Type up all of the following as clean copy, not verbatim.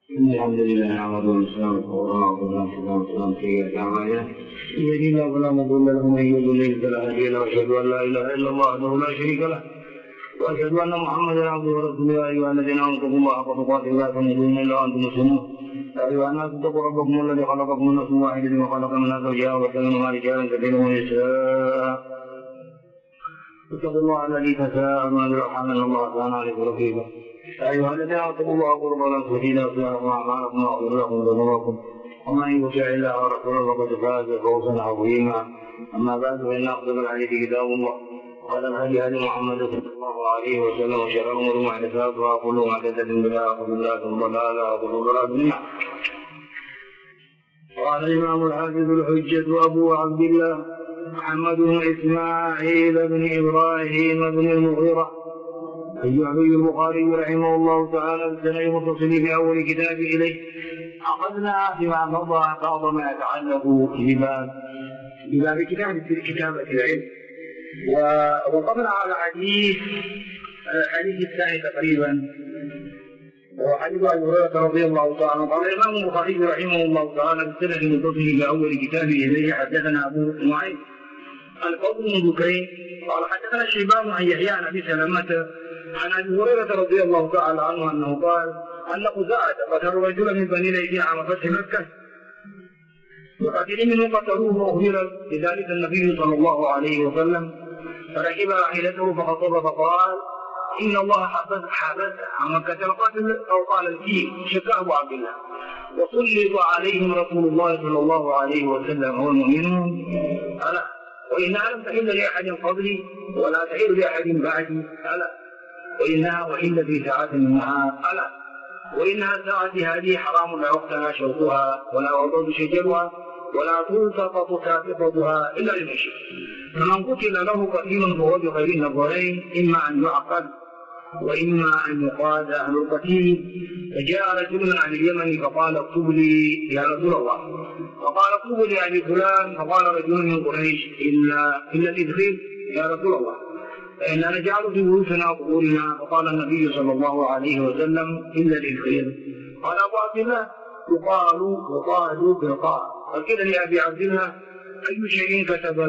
إن الحمد لله نحمده ونستعينه ونستغفره سيئات أعمالنا من يهده الله فلا مضل له ومن يضلل فلا هادي له وأشهد أن لا إله إلا الله وحده لا شريك له وأشهد أن محمدا عبده ورسوله. يا أيها الذين آمنوا اتقوا الله حق تقاته لا تموتن إلا وأنتم مسلمون. يا أيها الناس اتقوا ربكم الذي خلقكم من نفس واحدة وخلق منها زوجها وبث منهما رجالا كثيرا ونساء. اتقوا الله الذي تساءلون به والأرحام إن الله كان عليكم رقيبا. يا أيها الذين آمنوا اتقوا الله وقولوا قولا سديدا يصلح لكم أعمالكم ويغفر لكم ذنوبكم ومن يطع الله ورسوله فقد فاز فوزا عظيما. أما بعد فإن أصدق الحديث كتاب الله وخير الهدي هدي محمد صلى الله عليه وسلم وشر الأمور محدثاتها وكل محدثة بدعة وكل بدعة ضلالة وكل ضلالة في النار. قال الإمام الحافظ الحجة أبو عبد الله محمد بن إسماعيل بن إبراهيم بن المغيرة الجعفي البخاري رحمه الله تعالى بالسند المتصل في أول كتاب إليه. أخذنا فيما مضى بعض ما يتعلق بباب كتابة العلم، ووقفنا على الحديث الثاني تقريبا، وحديث أبي هريرة رضي الله تعالى عنه. قال الإمام البخاري رحمه الله تعالى بالسند المتصل في أول كتاب إليه حدثنا أبو نعيم الفضل بن دكين قال حدثنا شيبان عن يحيى عن أبي سلمة عن أبي هريرة رضي الله تعالى عنه أنه قال أن خزاعة قتل رجلا من بني ليث عام فتح مكة، وقتل منه قتلوه وأخبر بذلك النبي صلى الله عليه وسلم، فركب راحلته فخطب فقال إن الله حبس عن مكة القتل أو قال الكيل شكاه أبو عبد الله، وسلط عليهم رسول الله صلى الله عليه وسلم والمؤمنون ألا وإنها لم تحل لأحد قبلي ولا تحل لأحد بعدي ألا وإنها وحل في ساعة منها ألا وإنها ساعة هذه حرام لا يقتنى شوكها ولا يعضد شجرها ولا تلتقط ساقطتها إلا للمشرك. فمن قتل له قتيل فهو بخير النظرين إما أن يعقل وإما أن يقاد أهل القتيل. فجاء رجل عن اليمن فقال اكتب لي يا رسول الله، فقال اكتب لي أبي فلان، فقال رجل من قريش إلا الإدخيل يا رسول الله فإننا نجعل في بيوتنا وقبورنا. فقال النبي صلى الله عليه وسلم إلا الإدخيل. قال أبو عبد الله يقال بالقاء. فقيل لأبي عبد الله أي شيء كتب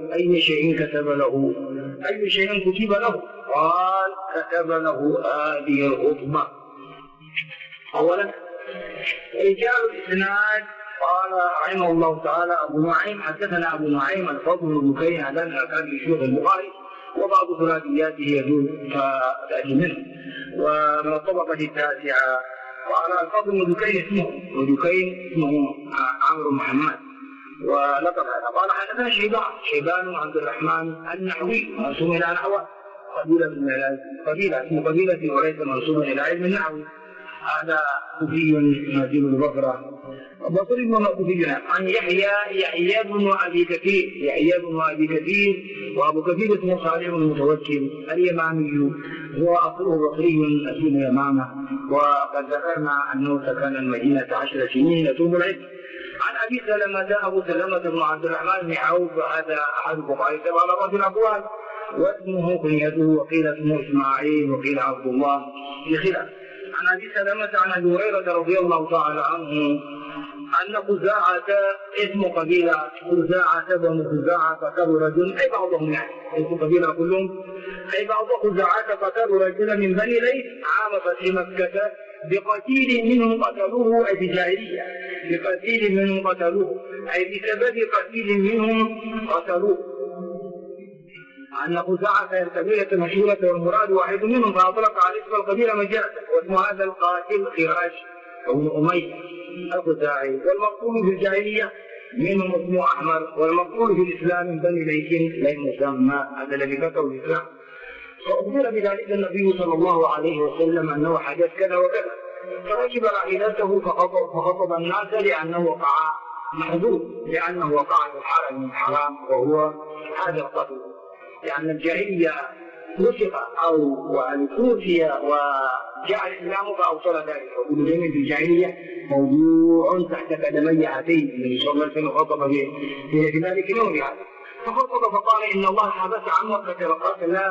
له؟ قال كتب له هذه الخطبة. أولا رجال الإسناد قال رحمه الله تعالى أبو نعيم حدثنا أبو نعيم الفضل بن دكين هذا كان يشوف البخاري وبعض ثلاثياته يجوز تأتي منه. ومن الطبقة التاسعة قال الفضل بن دكين اسمه عمرو محمد ولقب هذا. قال حدثنا شيبان عبد الرحمن النحوي منسوب إلى نحو قبيلة وليس منسوبا إلى علم النحو. هذا كوفي نازل البصرة بصري كوفي عن يحيى بن أبي كثير وأبو كثير اسمه صالح المتوكل اليمامي، هو أصله بصري أسلم يمامة، وقد ذكرنا أنه سكن المدينة 10 سنين يتوب العلم. عن أبي سلمة أبو سلمة بن عبد الرحمن بن عوف، هذا أحد الفقهاء سبع رجل أقوال، واسمه كنيته وقيل اسمه إسماعيل وقيل عبد الله بخلاف. عن أبي سلمة عن أبي هريرة رضي الله تعالى عنه أن خزاعة اسم قبيلة خزاعة بن خزاعة قتلوا رجل أي بعضهم يعني اسم قبيلة كلهم أي بعض خزاعة قتلوا رجلا من بني ليث عام فتح مكة بقتيل منهم قتلوه أي بجاهلية بقتيل منهم قتلوه أي بسبب قتيل منهم قتلوه. أن خزاعة القبيلة مشهورة والمراد واحد منهم فأطلق على اسم القبيلة مجازا، واسم هذا القاتل خراش بن أمية الخزاعي، والمقتول في الجاهلية منهم اسمه أحمر، والمقتول في الإسلام من بني ليث لم يسمى هذا الذي كتب الإسلام. فأخبر بذلك النبي صلى الله عليه وسلم أنه حدث كذا وكذا، فركب راحلته فخطب الناس لأنه وقع محدود، لأنه وقع في الحرم الحرام وهو هذا القتل، لأن الجاهلية نسخ أو توفي وجاء الإسلام فأوصل ذلك. وكل شيء في الجاهلية موضوع تحت قدمي هاتين النبي صلى الله عليه وسلم خطب في ذلك اليوم هذا، فخطب فقال إن الله حبس عن مكة القتل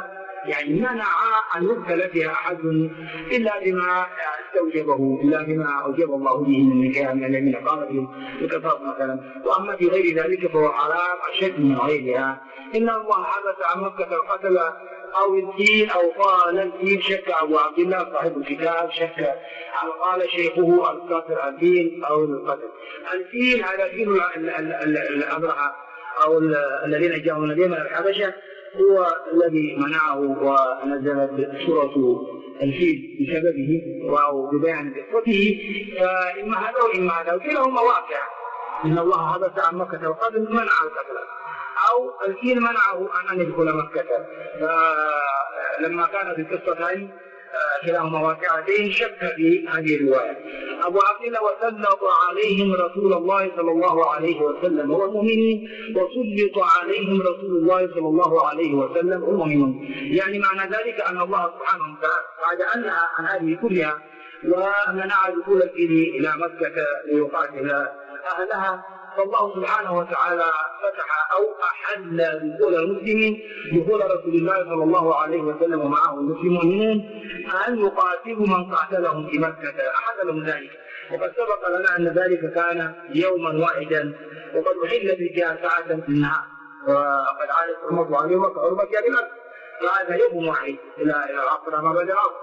يعني منع أن يقتل فيها أحد إلا بما استوجبه، إلا بما أوجب الله به من نكاح من الذين قام به بكفار مثلا. وأما في غير ذلك فهو حرام أشد من غيرها. إن الله حبس عن مكة القتل أو الدين أو قال الدين، شك أبو عبد الله صاحب الكتاب، شك قال شيخه الكافر الدين أو القتل. الدين هذا دين الأبرهة أو الذين جاءوا من اليمن الحبشة، هو الذي منعه ونزلت سورة الفيل بسببه أو ببيان قصته. فإما هذا وإما هذا، وكلاهما واقع. إن الله حبس عن مكة القتل، منع القتل، أو الفيل منعه أن يدخل مكة. فلما كان في القصتين كلاهما واقعتين شك في هذه الرواية. أبو عبد الله وسلط عليهم رسول الله صلى الله عليه وسلم والمؤمنين، وسلط عليهم رسول الله صلى الله عليه وسلم والمؤمنون. يعني معنى ذلك أن الله سبحانه وتعالى بعد أن نهى عن هذه كلها ومنع دخول الفيل إلى مكة ليقاتل أهلها، فالله سبحانه وتعالى فتح أو أحل دخول المسلمين، دخول رسول الله صلى الله عليه وسلم ومعه المسلمون أن يقاتلوا من قاتلهم في مكة، أحل لهم ذلك. وقد سبق لنا أن ذلك كان يوما واحدا، وقد أحل بها ساعة في النهار، وقد عادت حرمة عن يوم كحرمة كلمة، فهذا يوم واحد إلى العصر ما بعد العصر.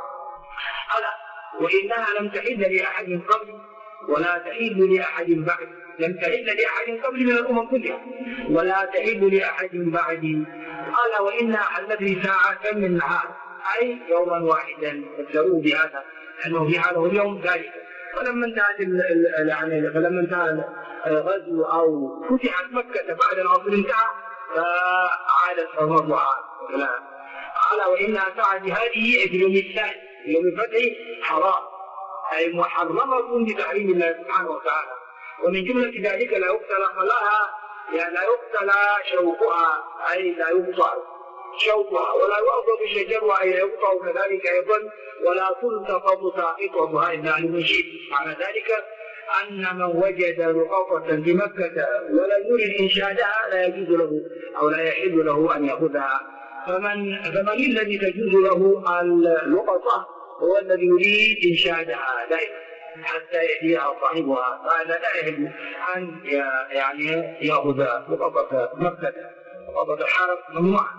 وإنها لم تحل لأحد قبل ولا تحل لأحد بعد، لم تحل لأحد قبل من الأمم كلها ولا تحل لأحد بعد. قال وإنها حلت لي ساعة من النهار، أي يوما واحدا، فسروا بهذا أنه في هذا اليوم ذلك. فلما انتهى الغزو أو فتحت مكة بعد العصر انتهى، فعادت حرمتها. قال وإنها ساعة هذه في اليوم الثاني، يوم الفتح حرام، أي محرمة بتحريم الله سبحانه وتعالى. ومن جملة ذلك لا يقتل خلاها، يعني لا يقتل شوكها، أي لا يقطع شوكها، ولا يؤضب شجرها، أي لا يقطع كذلك أيضا، ولا تلتقط ساقطتها إلا لمنشد. معنى ذلك أن من وجد لقطة في مكة ولم يرد إنشادها لا يجوز له أو لا يحل له أن يأخذها. فمن الذي تجوز له اللقطة هو الذي يريد إنشادها دائما حتى يأتيها صاحبها، فهذا لا يحل أن يعني يأخذ لقطة مكة. لقطة الحرم ممنوعة،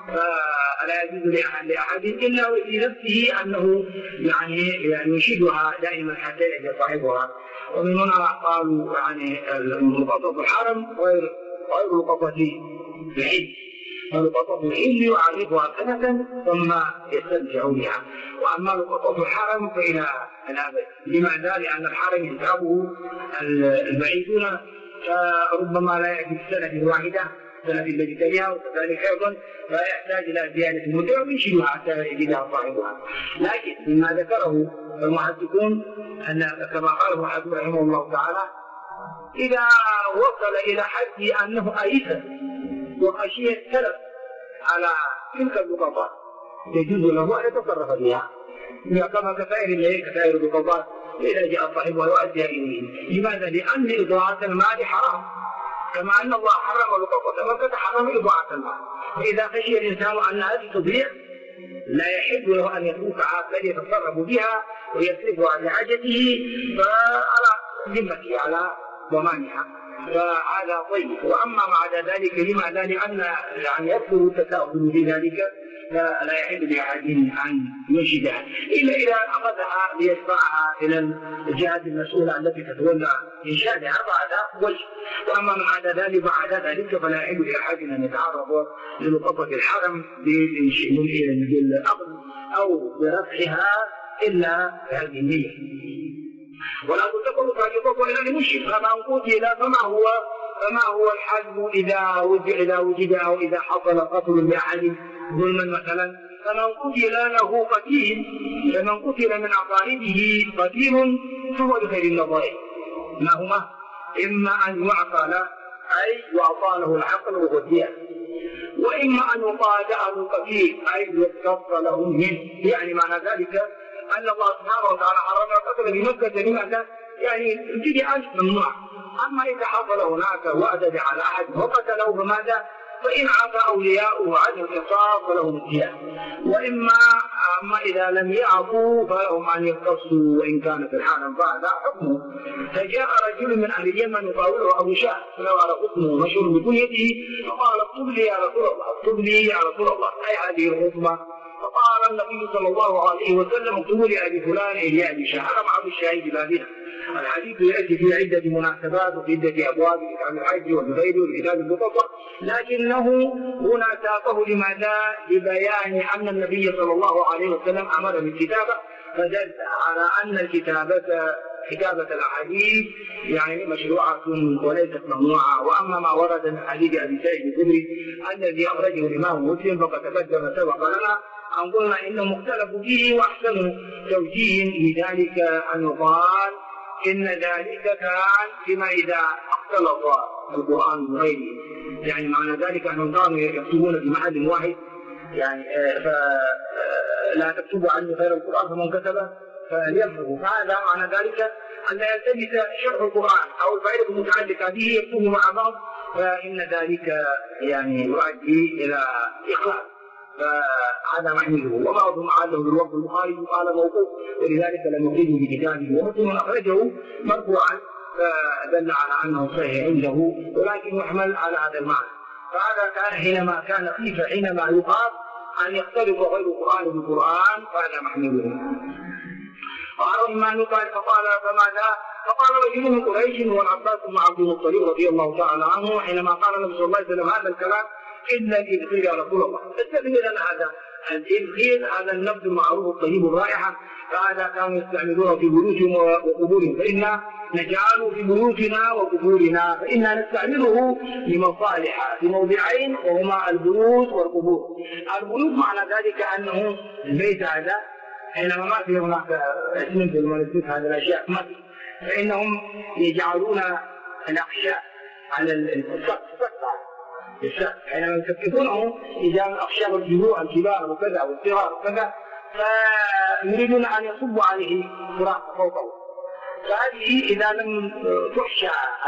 فلا يجوز لأحد إلا لنفسه أنه يعني ينشدها دائما حتى يأتي صاحبها. ومن هنا قالوا يعني لقطة الحرم غير لقطة الحج، فلقطة الحل يعرفها سنة ثم يستمتع بها، وأما لقطة الحرم فإلى الأبد. لماذا؟ لأن الحرم يتعبه البعيدون، فربما لا يأتي السنة الواحدة، السنة التي تليها، وكذلك أيضا فيحتاج إلى زيادة المدة وينشدها حتى يجدها صاحبها. لكن مما ذكره المحدثون أن كما قال المحدث رحمه الله تعالى: إذا وصل إلى حد أنه أيس وخشي التلف على تلك اللقطات يجوز له أن يتصرف بها، كما كسائر اللقطات إذا جاء صاحبها يؤدي إليه. لماذا؟ لأن إضاعة المال حرام، كما أن الله حرم لقطة مكة حرم إضاعة المال. فإذا خشي الإنسان أنها تضيع لا يحل له أن يتركها، بل يتصرف بها ويصرفها لحاجته، فعلى ذمته على ضمانها، فهذا طيب. وأما بعد ذلك لماذا؟ لأن يعني يكثر التساؤل في ذلك، لا يحل لأحد أن ينشدها إلا إذا أخذها ليدفعها إلى الجهات المسؤولة التي تتولى إنشادها بعد وجه. وأما بعد ذلك فلا يحل لأحد أن يتعرض للقطة الحرم بالأخذ أو برفعها إلا بهذه النية، ولا تتقل فاجطة إلى المشرك. فمن قتل فما هو الحد إذا وجد أو إذا حصل قتل لأحد ظلما مثلا؟ فمن قتل له قتيل، فمن قتل من أقاربه قتيل فهو بخير النظائر. ما هما؟ إما أن يعطى له، أي يعطى له العقل وغديه، وإما أن يقاد القتيل، أي يقتص له منه. يعني معنى ذلك أن الله سبحانه وتعالى حرم القتل بمكة لماذا؟ يعني ابتداء ممنوع. أما إذا حصل هناك وأدد على أحد وقتله فماذا؟ فإن عفى أولياؤه عن القصاص فلهم الدية، أما إذا لم يعفوا فلهم أن يقتصوا وإن كانت الحالة فهذا حكمه. فجاء رجل من أهل اليمن يقاوله أبو شاه فلو على حكمه مشهور بكنيته فقال اكتب لي يا رسول الله، اكتب لي يا رسول الله، أي هذه الخطبة؟ فقال النبي صلى الله عليه وسلم اكتبوا لي أبي فلان إلى أبي شاه. هذا بعض الشاهد بابنا. الحديث يأتي في عدة مناسبات وفي عدة أبواب في كتاب الحج والزبير وكتاب البطاقة، لكنه هنا ساقه لماذا؟ لبيان أن النبي صلى الله عليه وسلم أمر بالكتابة، فدل على أن كتابة الأحاديث يعني مشروعة وليست ممنوعة. وأما ما ورد من حديث أبي سعيد الخدري الذي أخرجه الإمام مسلم فقد تقدم سبق لنا أن قلنا إنه مختلف فيه، وأحسن توجيه لذلك أن يقال إن ذلك كان فيما إذا اختلط القرآن بغيره، يعني معنى ذلك أنهم كانوا يكتبون في محل واحد، يعني فلا تكتبوا عني غير القرآن فمن كتبه فليمحه. فهذا معنى ذلك أن يلتبس شرح القرآن أو الفائدة المتعلقة به يكتبه مع بعض، فإن ذلك يعني يؤدي إلى إخلاص، فهذا محمله. وبعضهم عاده بالوقت البخاري قال موقوف ولذلك لم يخرجه بكتابه، ومسلم أخرجه مرفوعا فدل على أنه صحيح عنده ولكن يحمل على هذا المعنى. فهذا كان حينما يقال أن يختلف غير القرآن بالقرآن فهذا محمله. وعن ما يقال فقال فماذا؟ فقال رجل من قريش والعباس بن عبد المطلب رضي الله تعالى عنه حينما قال النبي صلى الله عليه وسلم هذا الكلام إلا الإذخير يا رسول الله، استبدل لنا هذا الإذخير، هذا النبذ المعروف الطيب الرائحة، فهذا كانوا يستعملونه في بيوتهم وقبورهم، فإنا نجعله في بيوتنا وقبورنا، فإنا نستعمله لمصالح في موضعين وهما البيوت والقبور. البيوت معنى ذلك أنه البيت هذا حينما ما في هناك اسم في المنزل هذه الأشياء فإنهم يجعلون الأقشاء على السقف حينما يكتبونه يجعلون الأقشاء والجذوع الكبار وكذا والصغار وكذا، فيريدون أن يصبوا عليه تراب فوقه. فهذه إذا لم تحشى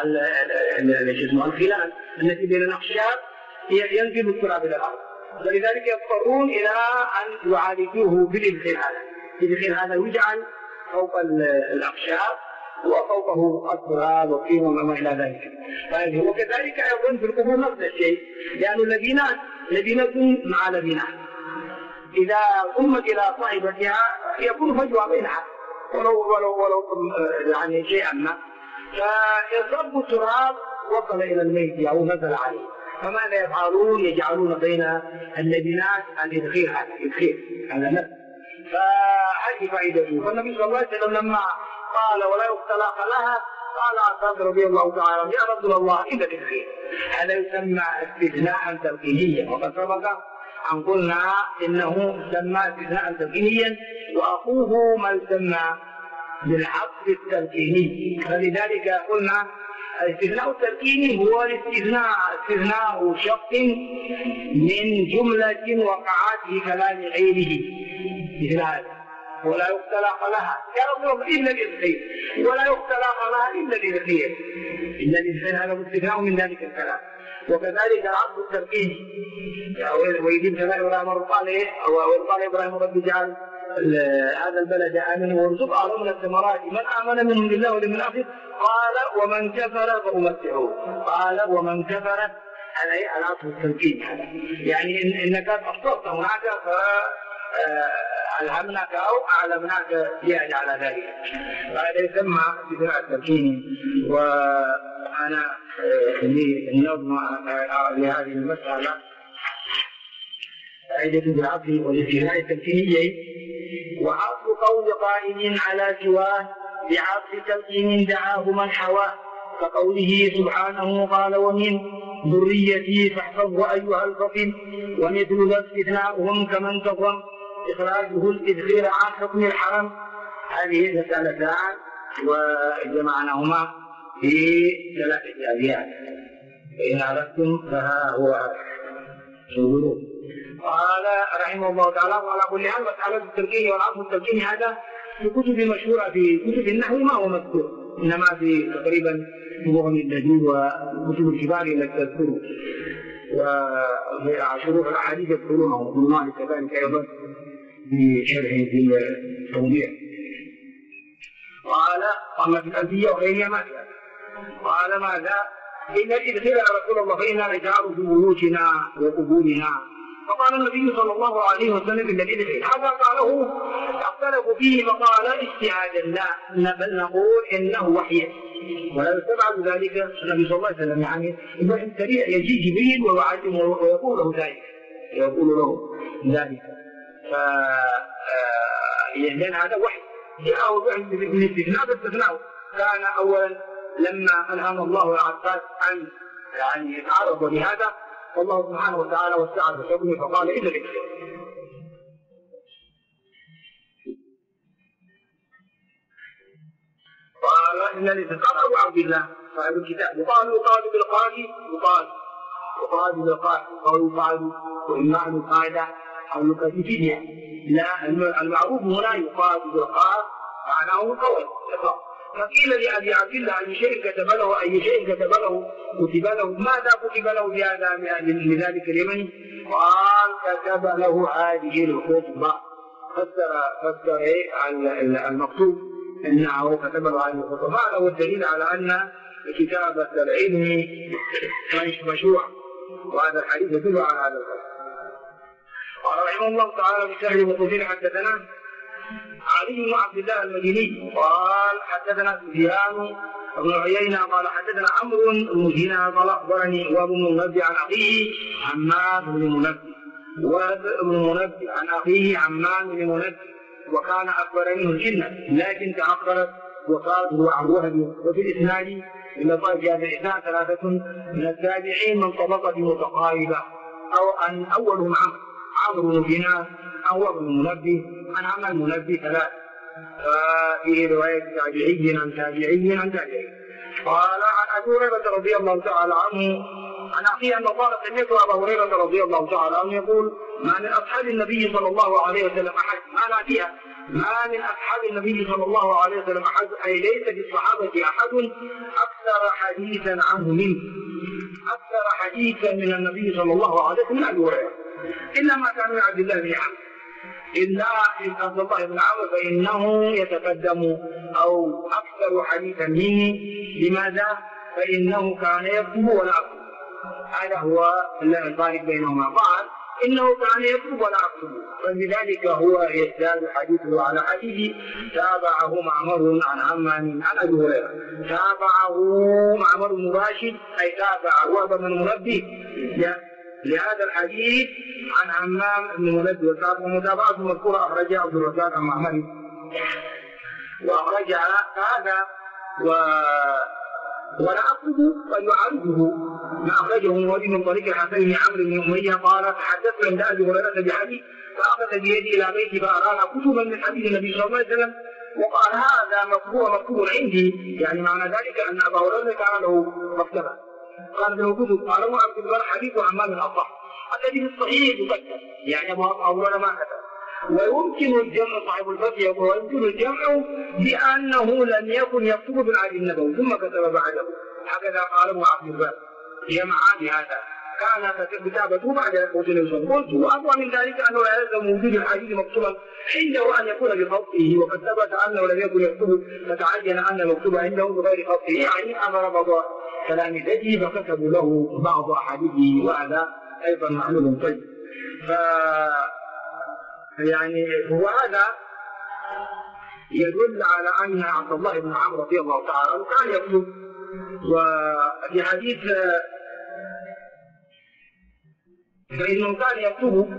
الخلال التي بين الأقشاء ينزل التراب إلى الأرض، ولذلك يضطرون إلى أن يعالجوه بالإدخال هذا. الإدخال هذا يجعل فوق الأقشاء وفوقه التراب والطين وما إلى ذلك. وكذلك أيضا في القبور نفس الشيء، لأن لبنة مع لبنة إذا ضمت إلى صاحبتها يكون فجوة بينها ولو يعني شيئا ما، فيصب التراب وصل إلى الميت أو نزل عليه، فماذا يفعلون؟ يجعلون بين اللبنات الإدخير هذا نفس. فهذه فائدته. فالنبي صلى الله عليه وسلم لما قال ولا يختلق لها قال عباس رضي الله تعالى عنه يا رسول الله إذا الخير، هذا يسمى استثناء تمكينيا، وقد سبق أن قلنا إنه سمى استثناء تمكينيا وأخوه ما يسمى بالعطف التمكيني. فلذلك قلنا الاستثناء التمكيني هو استثناء شق من جملة وقعت في كلام غيره مثل هذا. ولا يختلق لها يا رسول الله إلا الإذخير، ولا يختلق لها إلا الإذخير، إلا الإذخير هذا استثناء من ذلك الكلام. وكذلك العبد التمكيني ويجيب كذلك ورامر قال إيه وقال إبراهيم رب اجعل هذا البلد آمنا وارزق أهله من الثمرات من آمن منهم بالله واليوم الآخر قال ومن كفر فأمتعه، قال ومن كفر هذا العبد التمكيني، يعني إنك أخطأت هناك ألهمناك أو أعلمناك زيادة على ذلك، فهذا يسمى استثناء التمكيني. وأنا للنظم لهذه المسألة فائدة بالعقل والاستثناء التمكيني، وعقل قول قائل على سواه بعقل تمكين دعاه من حواه، كقوله سبحانه قال ومن ذريتي فاحفظه أيها الفطن، ومثل ذا استثناؤهم كمن تظن إخراجه الإذخير عن حكم الحرم. هذه مسألتان وجمعناهما في 3 أبيات، فإن أردتم فها هو شغلوا. قال رحمه الله تعالى وعلى كل حال مسألة التلقين والعطف التلقيني هذا في كتب مشهورة في كتب النحو ما هو مذكور، إنما في تقريبا مغني الدجول وكتب الكبار التي تذكره. وفي شروح الأحاديث يذكرونه ابن مالك كذلك أيضا بشرحه في التوضيح. قال أما في الألفية وغيرها ما فيها. قال ماذا؟ إن الإدخال يا رسول الله فإنا نجعل في بيوتنا وقبورنا. فقال النبي صلى الله عليه وسلم إن الإدخال هذا قاله اختلفوا فيه فقال اجتهادا لا بل نقول إنه وحي ولا يستبعد ذلك. النبي صلى الله عليه وسلم يعني إبراهيم سريع يجي جبريل ويعلمه ويقول له ذلك لأن هذا وحي جاءه بالاستثناء باستثناء. كان أولا لما ألهم الله العباس أن يعني يتعرض لهذا والله سبحانه وتعالى وسع بحكمه فقال إلا الإكرام. قال إن الإتقان أبو عبد الله صاحب الكتاب يقال بالقاضي يقال وإما أن القاعدة أو القاعدة لا المعروف هنا يقال بالقاضي معناه قول. فقيل لأبي عبد الله أي شيء كتب له ماذا كتب له لذلك اليمن؟ قال كتب له هذه الخطبة. فسر المكتوب إنه كتب له هذه الخطبة. هذا هو الدليل على أن كتابة العلم مشروع وهذا الحديث يدل على هذا الكلام. قال رحمه الله تعالى بسهل وطويل حدثنا علي بن عبد الله المديني قال حدثنا سفيان بن عيينة قال حدثنا عمرو بن دينار قال أخبرني وابن المنبه عن أخيه عمام بن منبه عن أخيه عمام بن منبه وكان أكبر منه سنا لكن تأخرت وفاته عن وهبه. وفي الإسناد إلى طائف هذا الإسناد ثلاثة من التابعين من طبقة متقاربة أو أن أولهم عمرو بن دينار أو ابن المنبه عن عمل المنبه ثلاث. ففيه رواية تابعي عن تابعي عن تابعي. قال عن أبي هريرة رضي الله تعالى عنه عن أخيه أنه قال سمعت أبا هريرة رضي الله تعالى عنه يقول ما من أصحاب النبي صلى الله عليه وسلم أحد ما من أصحاب النبي صلى الله عليه وسلم أحد أي ليس في الصحابة أحد أكثر حديثا عنه منه أكثر حديثا من النبي صلى الله عليه وسلم من أبي هريرة إلا ما كان من عبد الله بن عمرو إلا عبد الله بن عمرو فإنه يتقدم أو أكثر حديثا منه. لماذا؟ فإنه كان يكتب ولا أكتب. هذا هو الفارق بينهما. قال إنه كان يكتب ولا أكتب فلذلك هو يزداد حديثه على حديثه. تابعه معمر عن عمان عن أبي هريرة تابعه معمر مباشر أي تابع وهب بن منبه لهذا الحديث عن عمام بن منبه ومتابعته مذكورة أخرجها عبد الرزاق عن معمر وأخرج هذا ولا أكتب فيعرضه ما أخرجه من طريق الحسن بن عمرو بن أمية قال تحدثت عند أبي هريرة بحديث فأخذ بيدي إلى بيتي فأرانا كتبا من حديث النبي صلى الله عليه وسلم وقال هذا مكتوب عندي يعني معنى ذلك أن أبا هريرة كان له مكتبة قال له كتب قال له عبد الله حديث عمام الأصح الذي في الصحيح يكتب يعني أبو هريرة ما كتب. ويمكن الجمع صاحب الفتح ويمكن الجمع بأنه لم يكن يكتب بالعهد النبوي ثم كتب بعده هكذا قال ابن عبد البر جمع بهذا كان كتابته بعد موت النبي. قلت وأقوى من ذلك أنه لا يلزم وجود الحديث مكتوبا عنده أن يكون بخطه وقد ثبت أنه لم يكن يكتب فتعين أن المكتوب عنده بغير خطه يعني أمر بعض تلاميذته فكتبوا له بعض أحاديثه وهذا أيضا معلوم طيب. يعني وهذا يدل على أن عبد الله بن عمرو رضي الله تعالى عنه كان يكتب. وفي حديث فإنه كان يكتب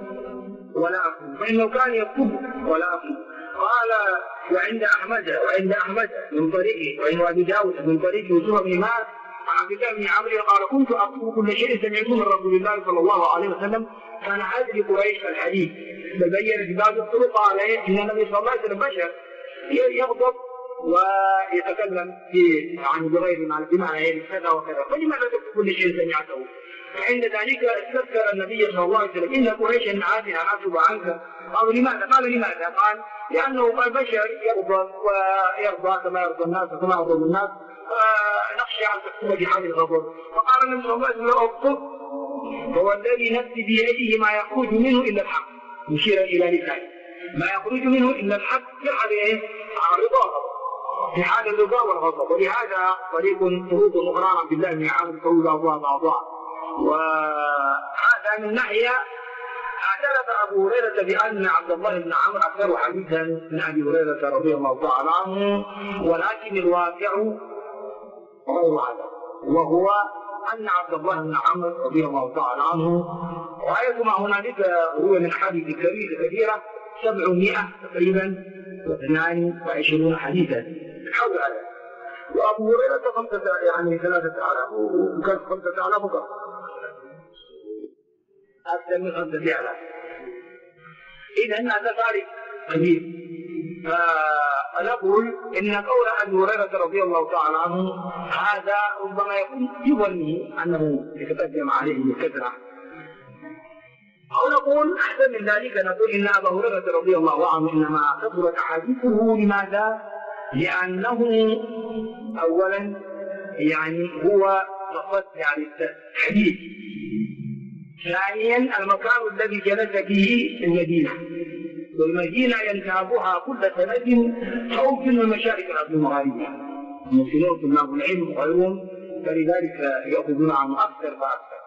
ولا أكتب قال وعند أحمد من طريقه وعند أبي داود من طريق يوسف بن مات عن عبد الله بن عمرو قال كنت أكتب كل شيء سمعته من رسول الله صلى الله عليه وسلم كان هذه قريش الحديث. بين في بعض الطرق قال إن النبي صلى الله عليه وسلم بشر يغضب ويتكلم يعني بغير بمعنى كذا وكذا فلماذا تكتب كل شيء سمعته؟ فعند ذلك استذكر النبي صلى الله عليه وسلم إن قريشا عادنا أكتب عنك. قالوا لماذا؟ قال لأنه قال بشر يغضب ويرضى كما يرضى الناس وكما يغضب الناس فنخشى أن تكتب بحال الغضب. فقال النبي صلى الله عليه وسلم اكتب هو الذي نفسي بيده ما يخرج منه إلا الحق، مشيرا إلى لسانه، ما يخرج منه إلا الحق في حال الرضا، في حال الرضا والغضب. ولهذا طريق طرق أخرى عبد الله بن عامر قول الله بعضها. وهذا من ناحية اعترف أبو هريرة بأن عبد الله بن عمرو أكثر حديثا من أبي هريرة رضي الله تعالى عنه، ولكن الواقع غير هذا، وهو أن عبد الله بن عمرو رضي الله تعالى عنه رأيت ما هنالك هو من حديث كثيرة 700 تقريبا و22 حديثا حول هذا، وأبو هريرة 3000 وكان 5000 فقط، أكثر من 5000. إذن هذا فارق كبير. فنقول إن قول أبي هريرة رضي الله تعالى عنه هذا ربما يكون يظنه أنه يتقدم عليه بالكثرة، أو نقول أحسن من ذلك نقول إن أبا هريرة رضي الله عنه إنما كثرت أحاديثه. لماذا؟ لأنه أولا هو فقط الحديث، ثانيا المكان الذي جلس فيه المدينة، والمدينة ينتابها كل سنة خوف من مشارق الأرض المغاربة، المسلمون طلاب العلم وغيرهم، فلذلك يأخذون عنه أكثر فأكثر.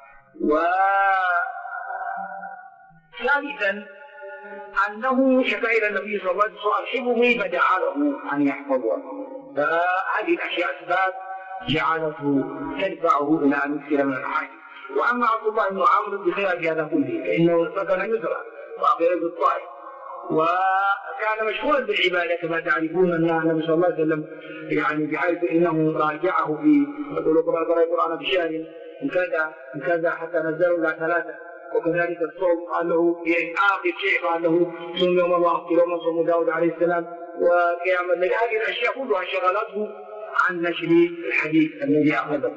وثالثا أنه شكا إلى النبي صلى الله عليه وسلم حفظه فدعا له أن يحفظه، فهذه الأشياء أسباب جعلته تدفعه إلى أن يكثر من الحاجة. وأما عبد الله بن عمرو بخلاف هذا كله فإنه سكن مصر وأخذ الطائف، وكان مشغولا بالعبادة كما تعرفون أن النبي صلى الله عليه وسلم بحيث إنه راجعه في قراءة القرآن بشهر من كذا حتى نزلوا إلى 3، وكذلك الصوم قال له آخر شيء قال له صوم يوم الله وأفطر يوم صوم داود عليه السلام وقيام الليل. هذه الأشياء كلها شغلته عن نشر الحديث الذي أخذه.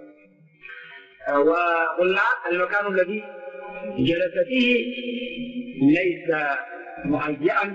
وقلنا المكان الذي جلس فيه ليس مهيئا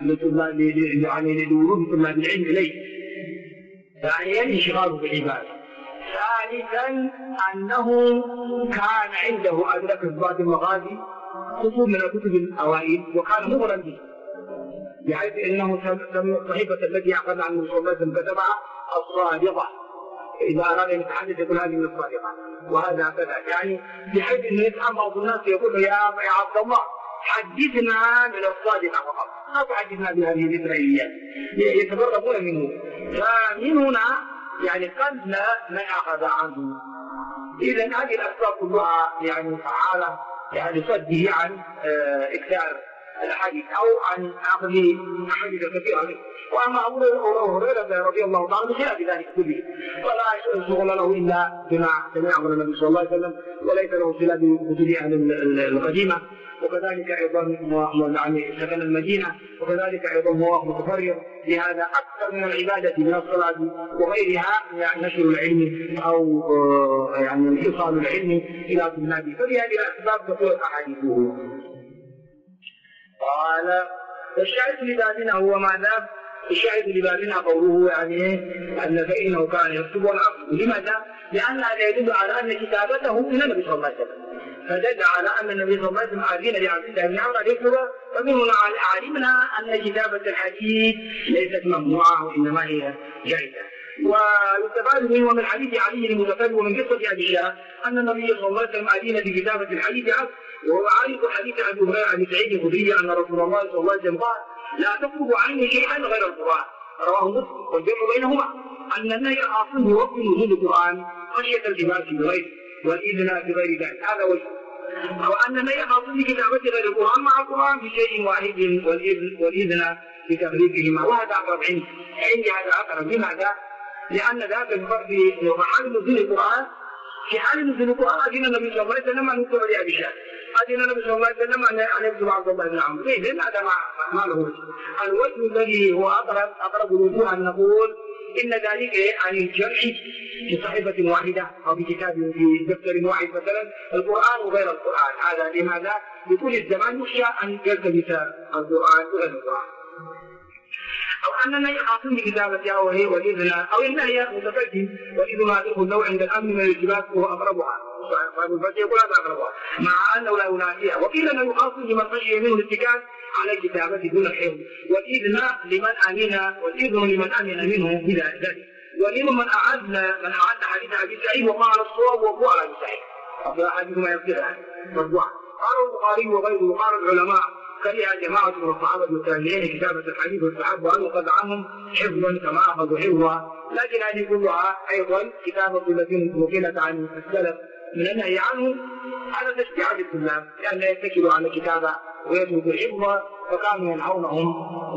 لورود طلاب العلم إليه. ثانيا انشغاله بالعبادة. ثالثا أنه كان عنده أدرك بعض المغازي كتب من الكتب الأوائل وكان مغرا به، بحيث أنه الصحيفة التي أخذ عن النبي صلى الله عليه وسلم كتبها الصادقة، إذا أراد أن يتحدث يقول هذه من الصادقة، وهذا كذا بحيث أن يسأل بعض الناس يقول يا عبد الله حدثنا من الصادقة فقط، لا تحدثنا بهذه الإسرائيليات، يتبرؤون منه. فمن هنا قد لا من أخذ عنه. إذا هذه الأسباب كلها فعالة صده عن إكثار الحديث أو عن أخذ أحاديث كثيرة منه. وأما أبو هريرة رضي الله تعالى بخلاف ذلك كله، ولا شغل له إلا بما سمعه من النبي صلى الله عليه وسلم، وليس له صلة بكتب أهل القديمة، وكذلك أيضا سكن المدينة، وكذلك أيضا هو متفرغ لهذا أكثر من العبادة من الصلاة وغيرها، نشر العلم أو إيصال العلم إلى طلابه. فلهذه الأسباب تكون أحاديثه. قال الشاهد لبابنا هو ماذا؟ الشاهد لبابنا قوله أن فإنه كان يكتب ولا يكتب. لماذا؟ لأن هذا يدل على أن كتابته من النبي صلى الله عليه وسلم، فدل على أن النبي صلى الله عليه وسلم أذن لعبد الله بن عمرو أن يكتب. ومن هنا علمنا أن كتابة الحديث ليست ممنوعة وإنما هي جائزة. ويستفاد منه من حديث علي المتكلم ومن قصة أبي شاه أن النبي صلى الله عليه وسلم أذن بكتابة الحديث عنه، وهو عارض حديث أبي هريرة عن سعيد الخدري أن رسول الله صلى الله عليه وسلم قال لا تكتب عني شيئا غير القرآن، رواه مسلم. والجمع بينهما أن النهي الأصل هو وقت نزول القرآن خشية الجماعة بغيره والإذن بغير ذلك، هذا وجه. أو أن النهي الأصل لكتابة غير القرآن مع القرآن بشيء واحد والإذن بتفريقهما، وهذا أقرب عندي هذا أقرب. لماذا؟ لأن ذاك الفرق في حال نزول القرآن، في حال نزول القرآن أذن النبي صلى الله عليه وسلم أن يكتب لأبي شاه، أذن النبي صلى الله عليه وسلم أن يكتب عبد الله بن عمرو. لأن هذا ما له وجه. الوجه الذي هو أقرب الوجوه أن نقول إن ذلك عن الجمع في صحيفة واحدة أو في كتاب في دفتر واحد مثلا القرآن وغير القرآن. هذا لماذا؟ لكل الزمان يخشى أن يلتبس القرآن وغير القرآن. أو أننا خاصين بكتابتها وهي والإذن أو إن هي متقدم والإذن هذا النوع عند الأمن من الالتباس وهو أقربها صاحب الفتح يقول هذا أقربها مع أنه لا ينافيها وقيل أنه خاص بمن خشي منه الاتكال على الكتابة دون الحفظ والإذن لمن أمن منه بذلك ولمن أعد حديث أبي سعيد وقال الصواب وقوع أبي سعيد أفضل حديث ما يصير مرفوعا قال البخاري وغيره وقال العلماء كره جماعة من الصحابة والتابعين كتابة الحديث واستحبوا أن يقضى عنهم حفظا كما أخذوا حفظا لكن هذه كلها أيضا كتابة التي وكلت عن السلف من النهي عنه على تشجيع الطلاب لأن يتكلوا على الكتابة ويتركوا الحفظ فكانوا ينهونهم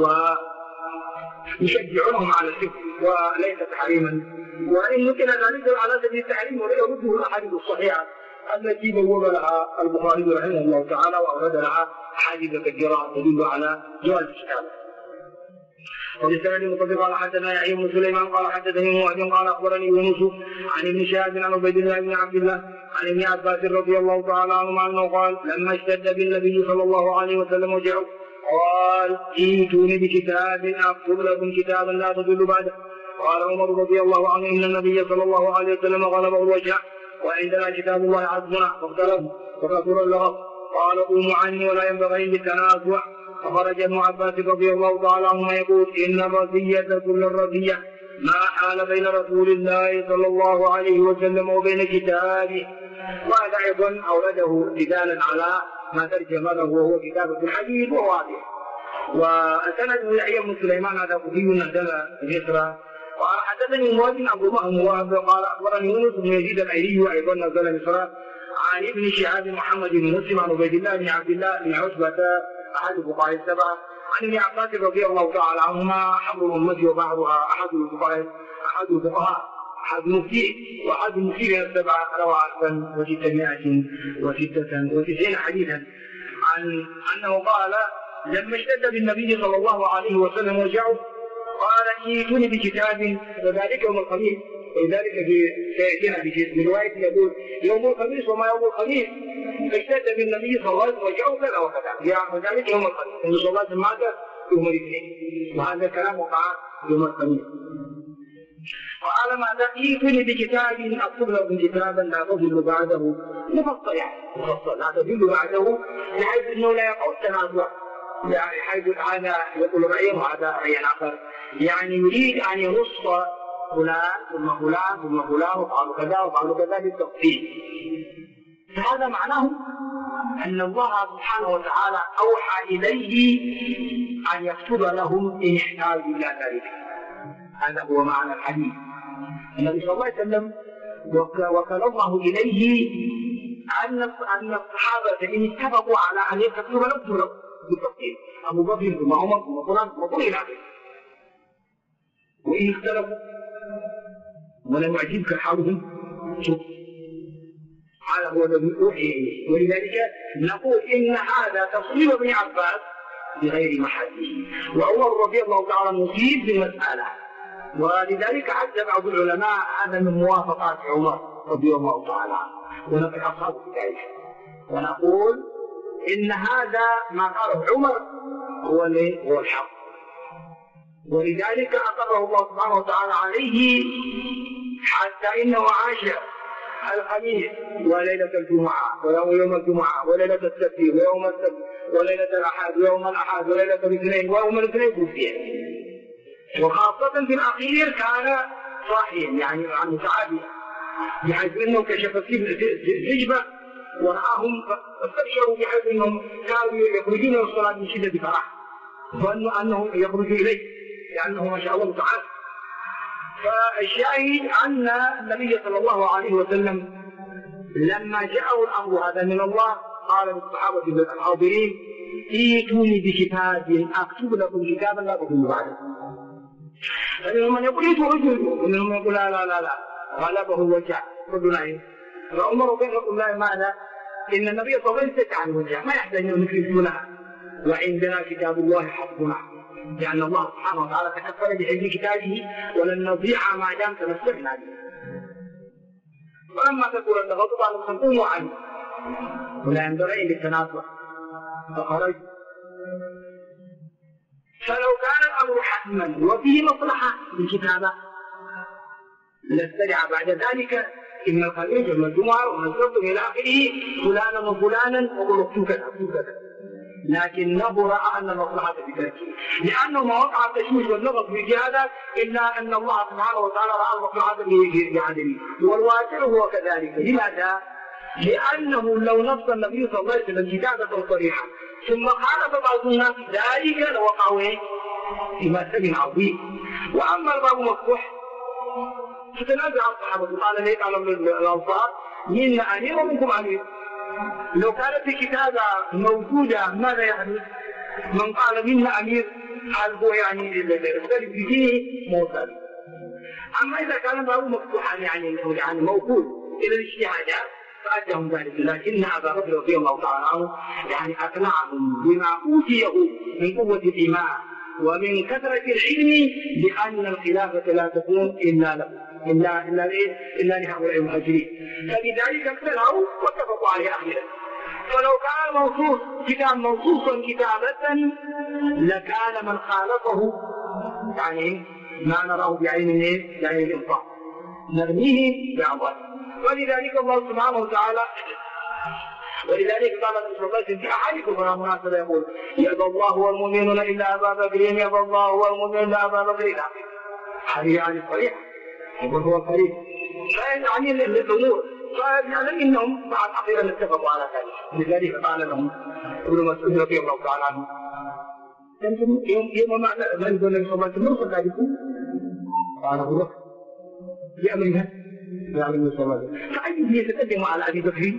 ويشجعونهم على الحفظ وليس تحريما وإن يمكن ذلك على سبيل التحريم ولا يرده الأحاديث الصحيحة التي بوب لها البخاري رحمه الله تعالى وأورد لها أحاديث كثيرة تدل على جواز الكتابة. وبالسند المطلق قال حدثنا يحيى بن سليمان قال حدثني مواد قال أخبرني يونس عن ابن شهاب عن عبيد الله بن عبد الله عن ابن عباس رضي الله تعالى عنهما أنه قال لما اشتد بالنبي صلى الله عليه وسلم وجعه قال ائتوني بكتاب أكتب لكم كتابا لا تضل بعده. قال عمر رضي الله عنه إن النبي صلى الله عليه وسلم غلبه الوجع وعندنا كتاب الله عزمنا فاختلفوا وكثر اللغط قال قوموا عني ولا ينبغي بالتنازع. فخرج ابن عباس رضي الله تعالى عنهما يقول إن الرزية كل الرزية ما حال بين رسول الله صلى الله عليه وسلم وبين كتابه. وهذا أيضا أورده دلالا على ما ترجم له وهو كتابة الحديث وواضح. وسند يحيى بن سليمان هذا قضي نزل مصر قال حدثني مواد عبد الله بن وهب قال أخبرني يونس بن يزيد الأيلي أيضا نزل مصر عن ابن شهاب محمد بن مسلم عن عبيد الله بن عبد الله بن عتبة أحد الفقهاء السبعة عن ابن عباس رضي الله تعالى عنهما حبر الأمة وبعضها أحد الفقهاء أحد المفتي وأحد المفتي السبعة روى 1696 حديثا عن أنه قال لما اشتد بالنبي صلى الله عليه وسلم وجعه قال ائتوني بكتاب وذلك يوم الخميس ولذلك سيأتينا في رواية يقول يوم الخميس وما يوم الخميس فاشتد بالنبي صلى الله عليه وسلم وجعه كذا وكذا وذلك يوم الخميس النبي صلى الله عليه وسلم مات يوم الاثنين وهذا الكلام وقع يوم الخميس. وقال ماذا ائتوني بكتاب اكتب لكم كتابا لا تضل بعده مفصل لا تضل بعده بحيث انه لا يقع التنازع يعني حيث هذا يقول رأيه وهذا رأي آخر يعني يريد أن ينص فلان ثم فلان ثم فلان وقالوا كذا وقالوا كذا بالتفصيل. فهذا معناه أن الله سبحانه وتعالى أوحى إليه أن يكتب لهم إن احتاج إلى ذلك. هذا هو معنى الحديث. النبي صلى الله عليه وسلم وكل الله إليه أن الصحابة إن اتفقوا على أن يكتبوا له بالتفصيل أبو بكر ثم عمر ثم فلان وكل إلى آخره. وإن اختلفوا ولم يعجبك حالهم شوف هذا هو الذي أوحي إليه. ولذلك نقول إن هذا تصوير ابن عباس بغير محله وعمر رضي الله تعالى مصيب بالمسألة ولذلك عد بعض العلماء هذا من موافقات عمر رضي الله تعالى عنه ونقل أصحابه في ذلك ونقول إن هذا ما قاله عمر هو الحق ولذلك أقره الله سبحانه وتعالى عليه حتى إنه عاش الخميس وليلة الجمعة ويوم الجمعة وليلة السبت ويوم السبت وليلة الأحد ويوم الأحد وليلة الاثنين ويوم الاثنين توفي وخاصة في الأخير كان صاحيا يعني متعاليا بحيث أنه كشف الزجبة ورآهم فاستبشروا بحيث أنهم كانوا يخرجون من الصلاة من شدة فرح ظنوا أنهم يخرجوا إليه لأنه ما شاء الله تعالى. فالشاهد أن النبي صلى الله عليه وسلم لما جاءه الأمر هذا من الله قال للصحابة الحاضرين ائتوني بكتاب أكتب لكم كتابا لا تضل بعده. فمنهم من يقول ائتوا رجل ومنهم يقول لا غلبه الوجع ردنا إيه. فعمر بن الله ماذا؟ إن النبي صلى الله عليه وسلم عن الوجع ما يحتاج أن نكرفونها وعندنا كتاب الله حسبنا لأن الله سبحانه وتعالى تكفل بحفظ كتابه ولن نضيع ما دام تمسكنا به. ولما تقول أن غضب على الخلقون عنه ولا ينبغي للتنازع فخرج. فلو كان الأمر حتما وفيه مصلحة بالكتابة نستدعى بعد ذلك إن الخميس والجمعة ونسبت إلى آخره فلانا وفلانا وقلت كذا كذا، لكنه رأى أن المصلحة في تركه، لأنه ما وقع التشويش واللغط في هذا إلا أن الله سبحانه وتعالى رأى المصلحة في عدمه، والواقع هو كذلك. لماذا؟ لأنه لو نص النبي صلى الله عليه وسلم كتابة صريحة ثم خالف بعض الناس ذلك لوقعوا في مأساة عظيم. وأما الباب مفتوح فتنازع الصحابة قال ليه قال الأنصار منا أمير ومنكم أمير. لو كانت الكتابة موجودة ماذا يحدث؟ من قال منا أمير هذا هو يعني السلف فيه موصل. أما إذا كان الباب مفتوحا يعني موجود إلى الاجتهادات فأتهم ذلك، لكن أبا بكر رضي الله تعالى عنه يعني أقنعهم بما أوتيه من قوة الإيمان ومن كثرة العلم بأن الخلافة لا تكون إلا له إلا لهؤلاء المهاجرين، فلذلك اقتنعوا واتفقوا عليه أخيرا. فلو كان موصوص كتاب موصوصا كتابة لكان من خالفه يعني ما نراه بعين يعني الإنصاف نرميه بعضه. ولذلك الله سبحانه وتعالى ولذلك قال النبي صلى الله عليه وسلم في أحاديث فلا مناسبة يقول يأبى الله والمؤمنون إلا أبا بكر يأبى الله والمؤمنون إلا أبا بكر. هذه يعني صريحة يقول هو صريح يعني الأمور فيعلم إنهم بعد أخيرا اتفقوا على ذلك. لذلك قال لهم ابن مسعود رضي الله تعالى عنه أنتم يوم معنى من يقول النبي صلى الله عليه وسلم مرسل ذلكم قال أبو بكر بأمرها يعني النبي صلى الله عليه وسلم فأي يتقدم على أبي بكر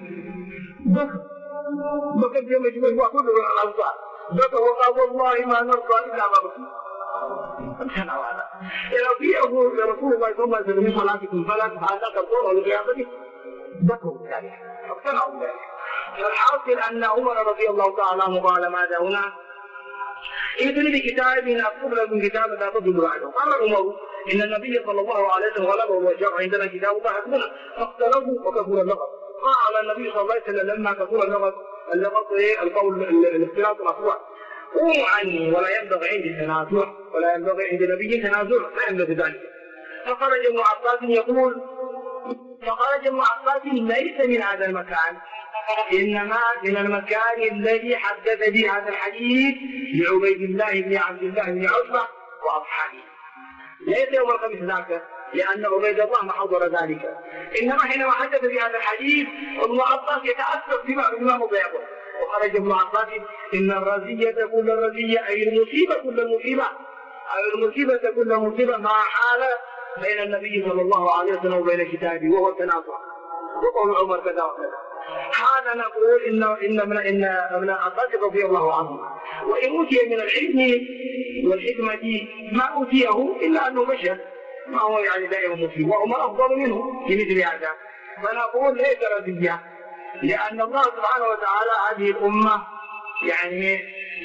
بكر يوم يجب أن يكون الأنصار بكر وقال والله ما نرضى إلا أبا بكر. امتنعوا هذا إذا في رسول الله صلى الله عليه وسلم من صلاتكم فلا هذا كالطول ولقيامته بكروا ذلك فاقتنعوا ذلك. فالحاصل أن عمر رضي الله تعالى عنه قال ماذا هنا ائتني بكتاب أكتب لكم كتابا لا تضل بعده. قال عمر إن النبي صلى الله عليه وسلم غلبه وجاء عندنا كتاب الله حسبنا فاختلفوا وكفر اللغط. قال النبي صلى الله عليه وسلم لما كفر اللغط القول الاختلاف الأصوات قوموا عني ولا ينبغي عندي تنازع ولا ينبغي عند نبي تنازع لا ينبغي ذلك. فخرج ابن عباس يقول فخرج ابن عباس ليس من هذا المكان إنما من المكان الذي حدث به هذا الحديث لعبيد الله بن عبد الله بن عتبة وأصحابه. ليس يوم الخميس ذاك لأن عبيد الله ما حضر ذلك، إنما حينما حدث بهذا الحديث ابن عباس يتأسف بما هو يقول. وخرج ابن عباس إن الرزية كل الرزية أي المصيبة كل المصيبة أي المصيبة كل المصيبة ما حال بين النبي صلى الله عليه وسلم وبين كتابه وهو التنازع. وقول عمر كذا وكذا. هذا نقول إن ابن عباس رضي الله عنه وإن أوتي من العلم والحكمة ما أوتيه إلا أنه بشر ما هو يعني دائما مصيب وعمر أفضل منه في مثل هذا. فنقول ليس رزية لأن الله سبحانه وتعالى هذه الأمة يعني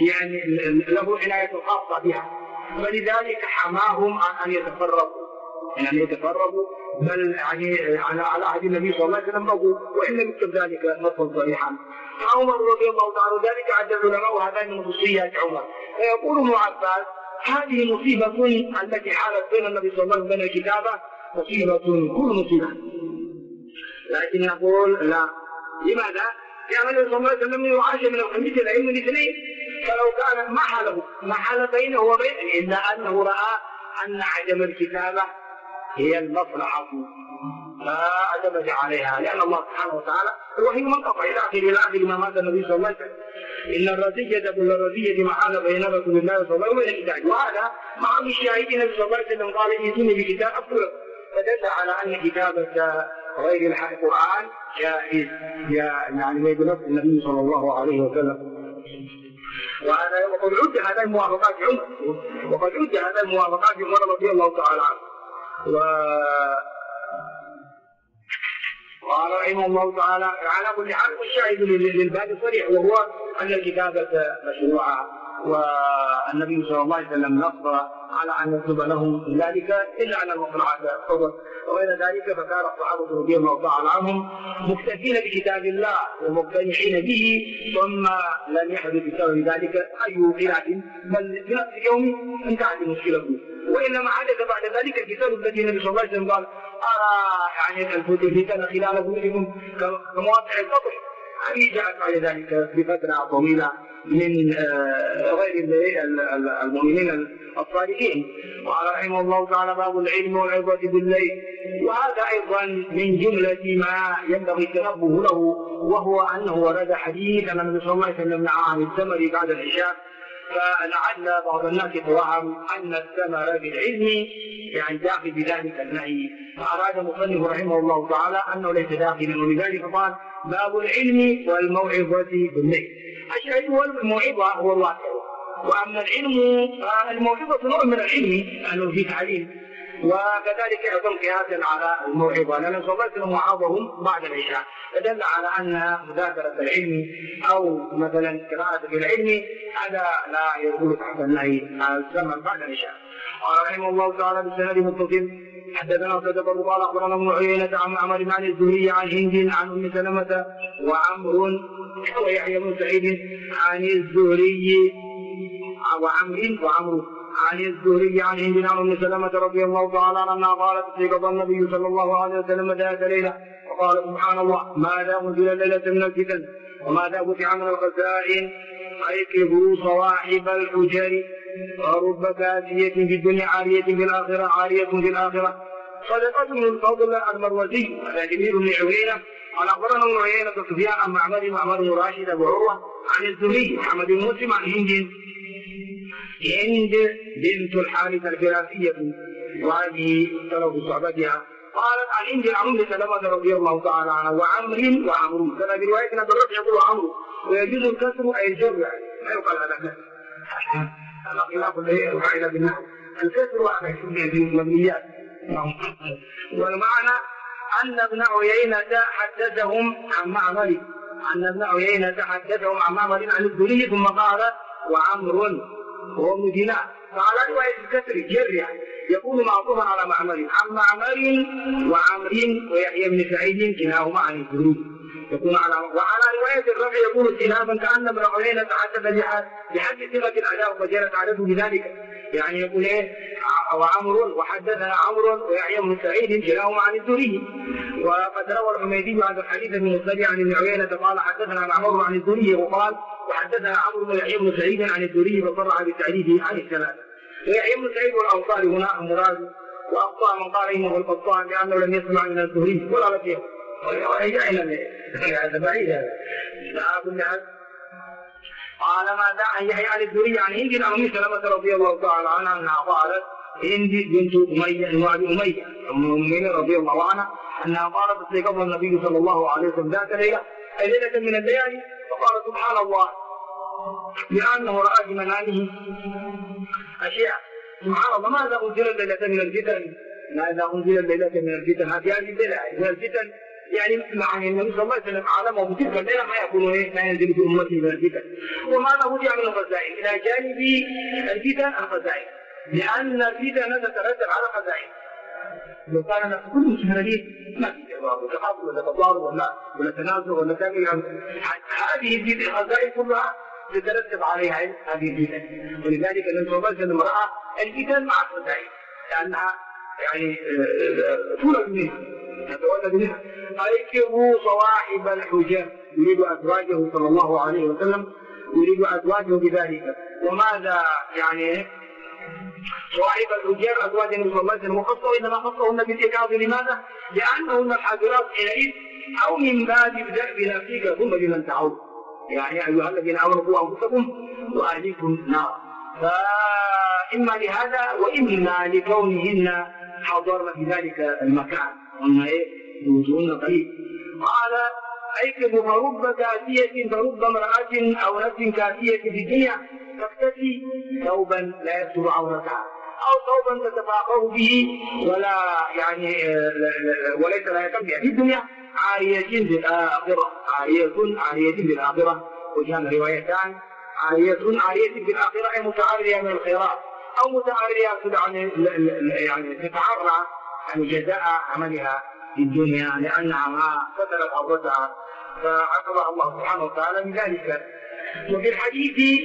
له عناية خاصة بها فلذلك حماهم عن أن يتفرقوا بل يعني على عهد النبي صلى الله عليه وسلم وإن لم يكتب ذلك نصا صريحا. عمر رضي الله تعالى ذلك عد العلماء هذان من خصوصيات عمر. فيقول ابن عباس هذه مصيبة التي حالت بين النبي صلى الله عليه وسلم وبين الكتابة مصيبة كل مصيبة. لكن نقول لا. لماذا؟ لأن النبي صلى الله عليه وسلم يعاش من الخميس إلى يوم الاثنين فلو كان ما حال بينه وبين إلا أنه رأى أن عدم الكتابة هي المصلحة فاعتمد عليها لأن الله سبحانه وتعالى الوحي منقطع إلى آخر ما مات النبي صلى الله عليه وسلم إن الرزية كل الرزية ما حال بين رسول الله صلى الله عليه وسلم الكتاب. وهذا مع الشاهدين النبي صلى الله عليه وسلم قال ائتوني بكتاب أكتب فدل على أن كتابة غير القرآن جائز يعني بنص النبي صلى الله عليه وسلم. وهذا وقد عد هذا الموافقات عمر رضي الله تعالى عنه. وقال رحمه الله تعالى على كل حال الشاهد للباب صريح وهو أن الكتابة مشروعة والنبي صلى الله عليه وسلم نص على أن نكتب لهم ذلك إلا أن المصلحة تقتضي، وغير ذلك فكان الصحابة رضي الله تعالى عنهم مكتفين بكتاب الله ومقتنعين به، ثم لم يحدث بسبب ذلك أي خلاف، بل في نفس اليوم انتهت المشكلة. وإنما حدث بعد ذلك الكتاب الذي النبي صلى الله عليه وسلم قال أرى يعني الفتن خلال بيوتكم كمواقع القطر، يعني جاءت بعد ذلك بفترة طويلة من غير المؤمنين الصالحين. وقال رحمه الله تعالى باب العلم والعظة بالليل، وهذا أيضا من جملة ما ينبغي التنبه له، وهو أنه ورد حديث أن النبي صلى الله عليه وسلم نهى عن الثمر بعد العشاء، فلعل بعض الناس يتوهم أن الثمر بالعلم يعني داخل بذلك النهي، فأراد المصنف رحمه الله تعالى أنه ليس داخلا، ولذلك قال باب العلم والموعظة بالليل. الشاهد هو الموعظة هو الواقع، وأما العلم فالموعظة نوع من العلم لأنه في تعليم، وكذلك أيضا قياسا على الموعظة لأن صلى الله عليه وسلم وعظهم بعد العشاء، فدل على أن مذاكرة العلم أو مثلا قراءة في العلم هذا لا يدخل تحت النهي عن الثمر بعد العشاء. قال رحمه الله تعالى بالسند متصل حدثنا صدق قال أخبرنا ابن عيينة عن معمر عن الزهري عن هند عن أم سلمة وعمر ويحيى بن سعيد عن الزهري وعمر عن الزهري عن هند عن أم سلمة رضي الله تعالى عنها قالت استيقظ النبي صلى الله عليه وسلم ذات ليلة وقال سبحان الله ماذا أنزل الليلة من الفتن وماذا فتح من الخزائن أيقظوا صواحب الحجر ورب كاسية في الدنيا عارية في الآخرة عارية في الآخرة. صدقة من الفضل المروزي على جميل بن عيينة قال أخبرنا ابن عيينة سفيان عن معمر بن راشد أبو عروة عن الزهري محمد بن مسلم عن هند بنت الحارث الفراسية وهذه سبب صحبتها قالت عن هند عن أم سلمة رضي الله تعالى عنها وعمر كما في رواية ابن الربيع يقول عمرو ويجوز الكسر أي الجر يعني ما يقال هذا كسر الخلاف الذي القاعدة بالنحو الكسر وهذا يسمى في المبنيات. والمعنى أن ابن عيينة حدثهم عن معمر عن الزهري ثم قال وعمر وهو ابن دينار، فعلى رواية الكسر الجر يعني يكون معطوفا على معمر عن معمر وعمر ويحيى بن سعيد كلاهما عن الزهري يكون وعلى رواية الرفع يكون استنابا كأن ابن عيينة تحدث بحد صفة الأداء وجرت عادته بذلك، يعني يقول ايه وعمر وحدثنا عمرو ويحيى بن سعيد كلاهما عن الزهري. وقد روى الحميدي هذا الحديث من مسند عن ابن عيينة قال حدثنا معمر عن الزهري وقال وحدثنا عمرو ويحيى بن سعيد عن الزهري فصرح بتعريفه عن الثلاثة. ويحيى بن سعيد والأنصاري هنا مراد وأخطأ من قال إنه القطان لأنه لم يسمع من الزهري ولا رجيه هذا بعيد هذا. قال ماذا عن يحيى عن الزهري عن هند عن أم سلمة رضي الله تعالى عنها أنها قالت هند بنت أمية أم المؤمنين رضي الله عنها أنها قالت استيقظ النبي صلى الله عليه وسلم ذات ليلة أي ليلة من الليالي فقال سبحان الله لأنه رأى في منامه أشياء سبحان الله ماذا أنزل الليلة من الفتن هذه الليلة من الفتن يعني مع النبي صلى الله عليه وسلم علمه بتلك الليلة ما يكون ما ينزل في أمته من الفتن. وماذا فتح من الخزائن إلى جانب الفتن الخزائن لأن الفتن تترتب على خزائن. لو كان كل شهرين ما في تحصل ولا تضارب ولا تنازع ولا تعمل هذه الخزائن كلها تترتب عليها هذه الفتن. ولذلك النبي صلى الله عليه وسلم رأى الفتن مع الخزائن لأنها يعني تولد منها أيقظوا صواحب الحجر يريد أزواجه صلى الله عليه وسلم بذلك. وماذا يعني صواحب الحجر أزواج النبي صلى الله عليه وسلم وخصه إنما خصهن بالإيقاظ لماذا؟ لأنهن الحاضرات حينئذ أو من باب ابدأ بنفسك ثم بمن تعود يعني أيها الذين آمنوا قوا أنفسكم وأهليكم نار. فإما لهذا وإما لكونهن حضرن في ذلك المكان وأن وجودنا قريب. قال أيقظ فرب امرأة أو نفس كاسية في الدنيا تكتفي ثوبا لا يستر عورتها أو ثوبا تتفاخر به ولا يعني وليس لا يكفي في الدنيا عارية بالآخرة وجاء روايتان عارية بالآخرة أي متعارية من الخيرات أو متعارية يعني تتعرى عن جزاء عملها في الدنيا لأنها ما سترت عورتها فعقبها الله سبحانه وتعالى بذلك. وفي الحديث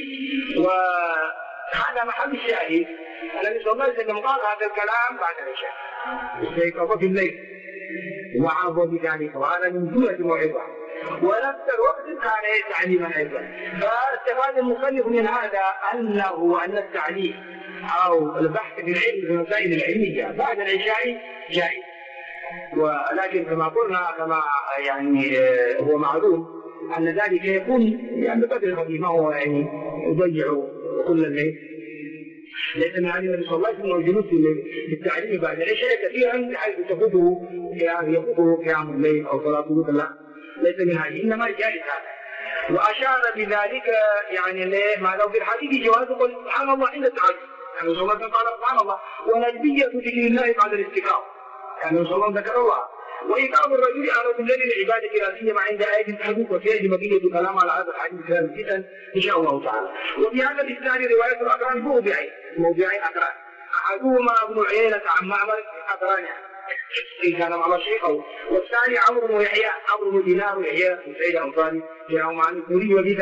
وهذا محل الشاهد النبي صلى الله عليه وسلم قال هذا الكلام بعد العشاء استيقظ في الليل وعظ بذلك وهذا من جملة الموعظة ونفس الوقت كان تعليما أيضا. فاستفاد المصنف من هذا أن التعليم أو البحث في العلم في المسائل العلمية بعد العشاء جائز، ولكن كما قلنا كما يعني هو معلوم أن ذلك يكون يعني بقدر قديم هو يعني يضيع كل الليل. ليس من هذه النبي صلى الله عليه وسلم الجلوس في التعليم بعد العشاء كثيرا بحيث تفوته يعني يفوته قيام الليل أو صلاة الليل، لا ليس من هذه، إنما جائز هذا. وأشار بذلك يعني ما لو في الحديث جواز قل سبحان الله عند التعليم، يعني صلى الله عليه وسلم قال سبحان الله ونجبية ذكر الله بعد الاستيقاظ، يعني صلى الله عليه وسلم ذكر الله. وإقام الرجل على الليل العبادة لا سيما عند آية الحديث وفيه بقية كلام على هذا الحديث كلام جدا إن شاء الله تعالى. وفي هذا الإسناد رواية الأقران موضعين أقران، أحدهما ابن عيينة عن معمر أقران إن كان على شيخه، والثاني عمرو بن يحيى عمرو بن دينار ويحيى بن سعيد الأنصاري جاءهم عن الثوري. وفي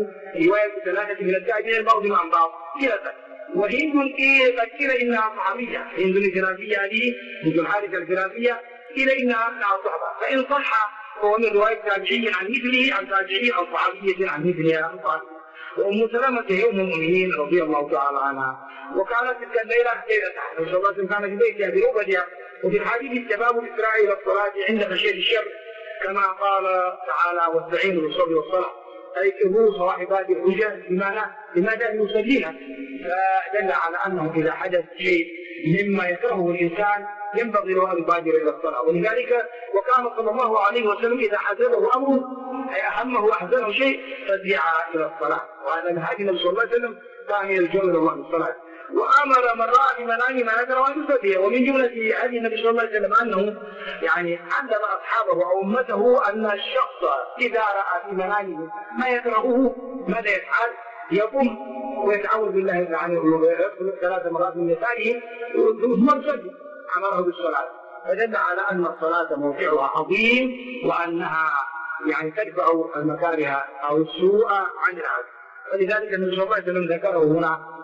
ثلاثة من التابعين البعض عن بعض ثلاثة. وهند قد قيل إنها صحابية، هند الجرافية هذه هند الحارثة الجرافية قيل إنها صحبة، فإن صح فهو من رواية تابعي عن مثله عن تابعي أو صحابية عن مثلها. وأم سلمة هي أم المؤمنين رضي الله تعالى عنها. وكانت تلك الليلة صلى الله عليه وسلم كان في بيتها بركبتها. وفي الحديث استباب الإسراء إلى الصلاة عند خشية الشر كما قال تعالى واستعينوا بالصبر والصلاة، أي كبروا صواحبات الحجة لماذا يصلينا، فدل على أنه إذا حدث شيء مما يكرهه الإنسان ينبغي له أن يبادر إلى الصلاة. ولذلك وكان صلى الله عليه وسلم إذا حدثه أمر أي أهمه وأحزنه شيء فزع إلى الصلاة، وهذا من هدي النبي صلى الله عليه وسلم كان يلجأ إلى الله بالصلاة. وأمر من رأى في منامه ما نكره أن يصلي. ومن جملة هدي النبي صلى الله عليه وسلم أنه يعني علم أصحابه أو أمته أن الشخص إذا رأى في منامه ما يكرهه ماذا يفعل؟ يقوم ويتعوذ بالله تعالى ويدخل 3 مرات من يساره ثم يصلي، أمره بالصلاة. فدل على أن الصلاة موقعها عظيم وأنها يعني تدفع المكاره أو السوء عن العبد. ولذلك النبي صلى الله عليه وسلم ذكره هنا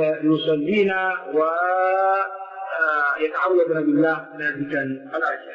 يصلينا ويتعوذنا بالله ذلك الأشياء.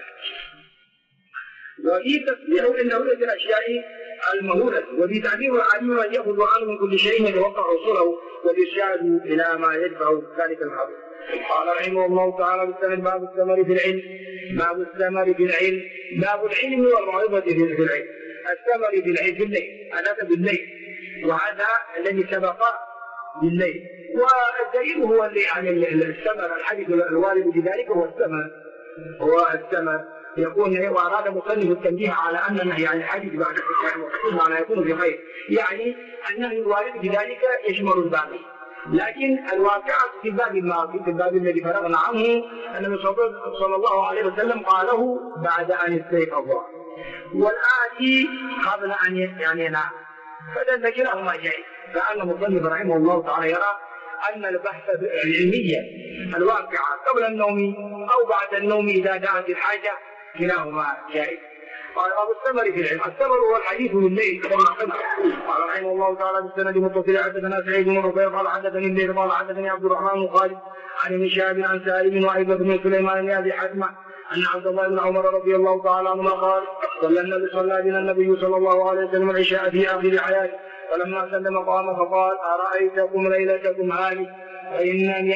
وفي تسبيح عند رؤية الأشياء المهولة، وفي تعبير العليم من يأخذ عنه من كل شيء يتوقع وصوله والإرشاد إلى ما يدفع ذلك الحظ. قال رحمه الله تعالى بالسند باب الثمر في العلم. باب الثمر في العلم باب العلم والموعظة في العلم. الثمر في العلم في الليل، هذا بالليل، وهذا الذي سبق بالليل. والدليل هو اللي يعني الثمر الحديث الوارد بذلك هو الثمر يكون وأراد مصنف التنبيه على أن النهي عن الحديث بعد الحكام وخصوصا ما يكون بخير، يعني النهي الوارد بذلك يشمل الباقي. لكن الواقع في الباب الماضي في الباب الذي فرغنا عنه أن النبي صلى الله عليه وسلم قاله بعد أن استيقظ، والآتي قبل أن ينام، فدل كلاهما جائز. فأن المصنف رحمه الله تعالى يرى أن البحث العلمية الواقعة قبل النوم أو بعد النوم إذا دعت الحاجة كلاهما جائز. قال أبو الثمر في العلم. الثمر هو الحديث بالليل كما قال رحمه الله تعالى بالسند متصل. حدثنا سعيد بن ربيع قال حدثني الليل قال حدثني عبد الرحمن بن خالد عن ابن شهاب عن سالم وأيضا بن سليمان بن أبي حاتمة أن عبد الله بن عمر رضي الله تعالى عنهما قال صلى بنا النبي صلى الله عليه وسلم العشاء في آخر حياته، فلما سلم قام فقال أرأيتكم ليلتكم هذه فإن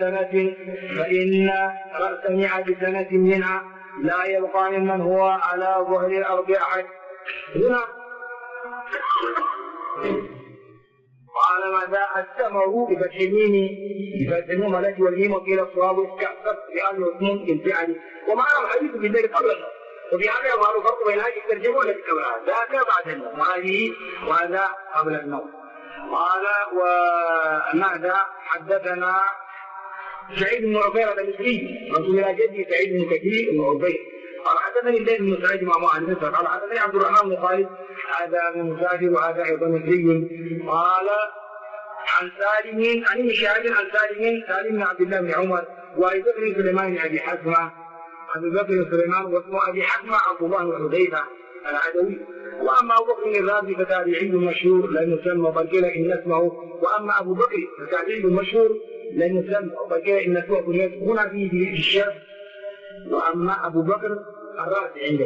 رأس 100 سنة منها لا يبقى ممن هو على ظهر الأرض أحد. هنا قال ماذا الثمر بفتح الميم بفتح الميم التي والميم وقيل الصواب استحسب لأنه اسم بالفعل. ومعنى الحديث بالليل قبل النوم، وفي هذا يظهر فرق بين هذه الترجمة والتي قبلها، ذاك بعد النوم وهذا قبل النوم. قال وماذا حدثنا سعيد بن عبيرة المصري رسول الله جدي سعيد بن كثير بن عبيرة قال حدثني الليل بن سعيد مع مؤنث قال حدثني عبد الرحمن بن خالد هذا من مسافر وهذا ايضا مصري قال عن سالم عن ابن شهاب عن سالم بن عبد الله بن عمر وابي بكر سليمان بن ابي حكمه ابي بكر سليمان واسمه ابي حكمه عبد الله بن حذيفه العدوي. واما ابو بكر الرازي فتابعي مشهور لم يسمى وقيل ان اسمه، واما ابو بكر فتابعي مشهور لم يسمى وقيل ان اسمه هنا في الشرح. واما ابو بكر الرازي عندك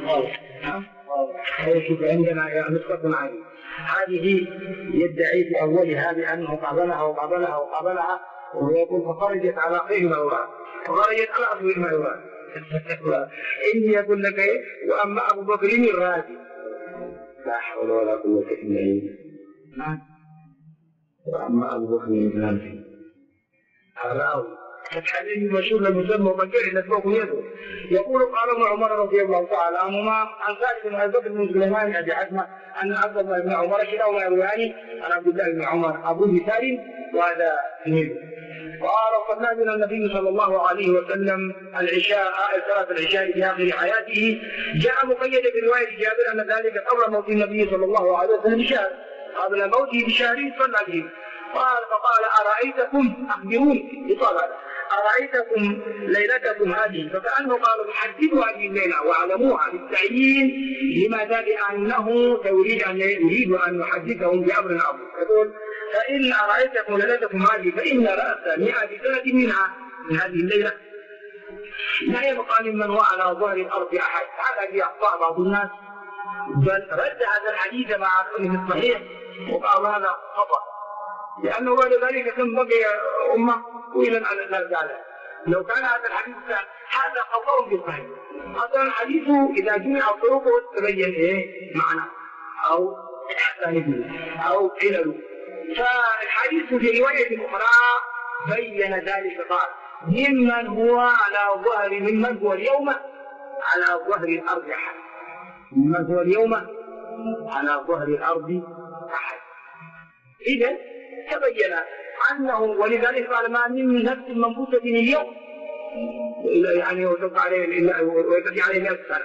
شوف عندنا نسخة عليه هذه يدعي في أولها بأنه قابلها ويقول فخرجت على خير ما يراد وخرجت على أصل ما يراد. إني يقول لك إيه؟ وأما أبو بكر الرازي لا حول ولا قوة إلا بالله. وأما أبو بكر الرازي الراوي الحديث المشهور المسمى وبكر إلى فوق يده يقول قال ابن عمر رضي الله تعالى عنهما عن سالم بن ابي بكر بن سليمان بن ابي حكمه ان عبد الله بن عمر كلاهما يرويان عن عبد الله بن عمر ابوه سالم وهذا تلميذه. قال صلى بنا النبي صلى الله عليه وسلم العشاء صلاه العشاء في اخر حياته. جاء مقيد بروايه جابر ان ذلك قبل موت النبي صلى الله عليه وسلم بشهر، قبل موته بشهر صلى به. قال فقال ارايتكم اخبروني بطلب أرأيتكم ليلتكم هذه، فكأنه قال حددوا هذه الليلة وعلموها بالتعيين. لماذا؟ لأنه يريد أن يحدثهم بأمر عظيم. يقول فإن أرأيتكم ليلتكم هذه فإن رأس 100 سنة منها من هذه الليلة لا يبقى ممن هو على ظهر الأرض أحد. هذا في أخطاء بعض الناس، بل رد هذا الحديث مع كونه الصحيح وقال هذا خطأ، لأنه بعد ذلك كم بقي أمة طويلا على ذلك. لو كان هذا الحديث هذا خطأ بالفهم. هذا الحديث إذا جمع طرقه تبين إيه معنى أو أو علل. فالحديث في رواية أخرى بين ذلك قال ممن هو على ظهر ممن هو اليوم على ظهر الأرض أحد. ممن هو اليوم على ظهر الأرض أحد. إذا تبين أنه ولذلك قال ما من نفس منفوسة اليوم يعني وتبقى عليه ويتبع عليه 100 سنة.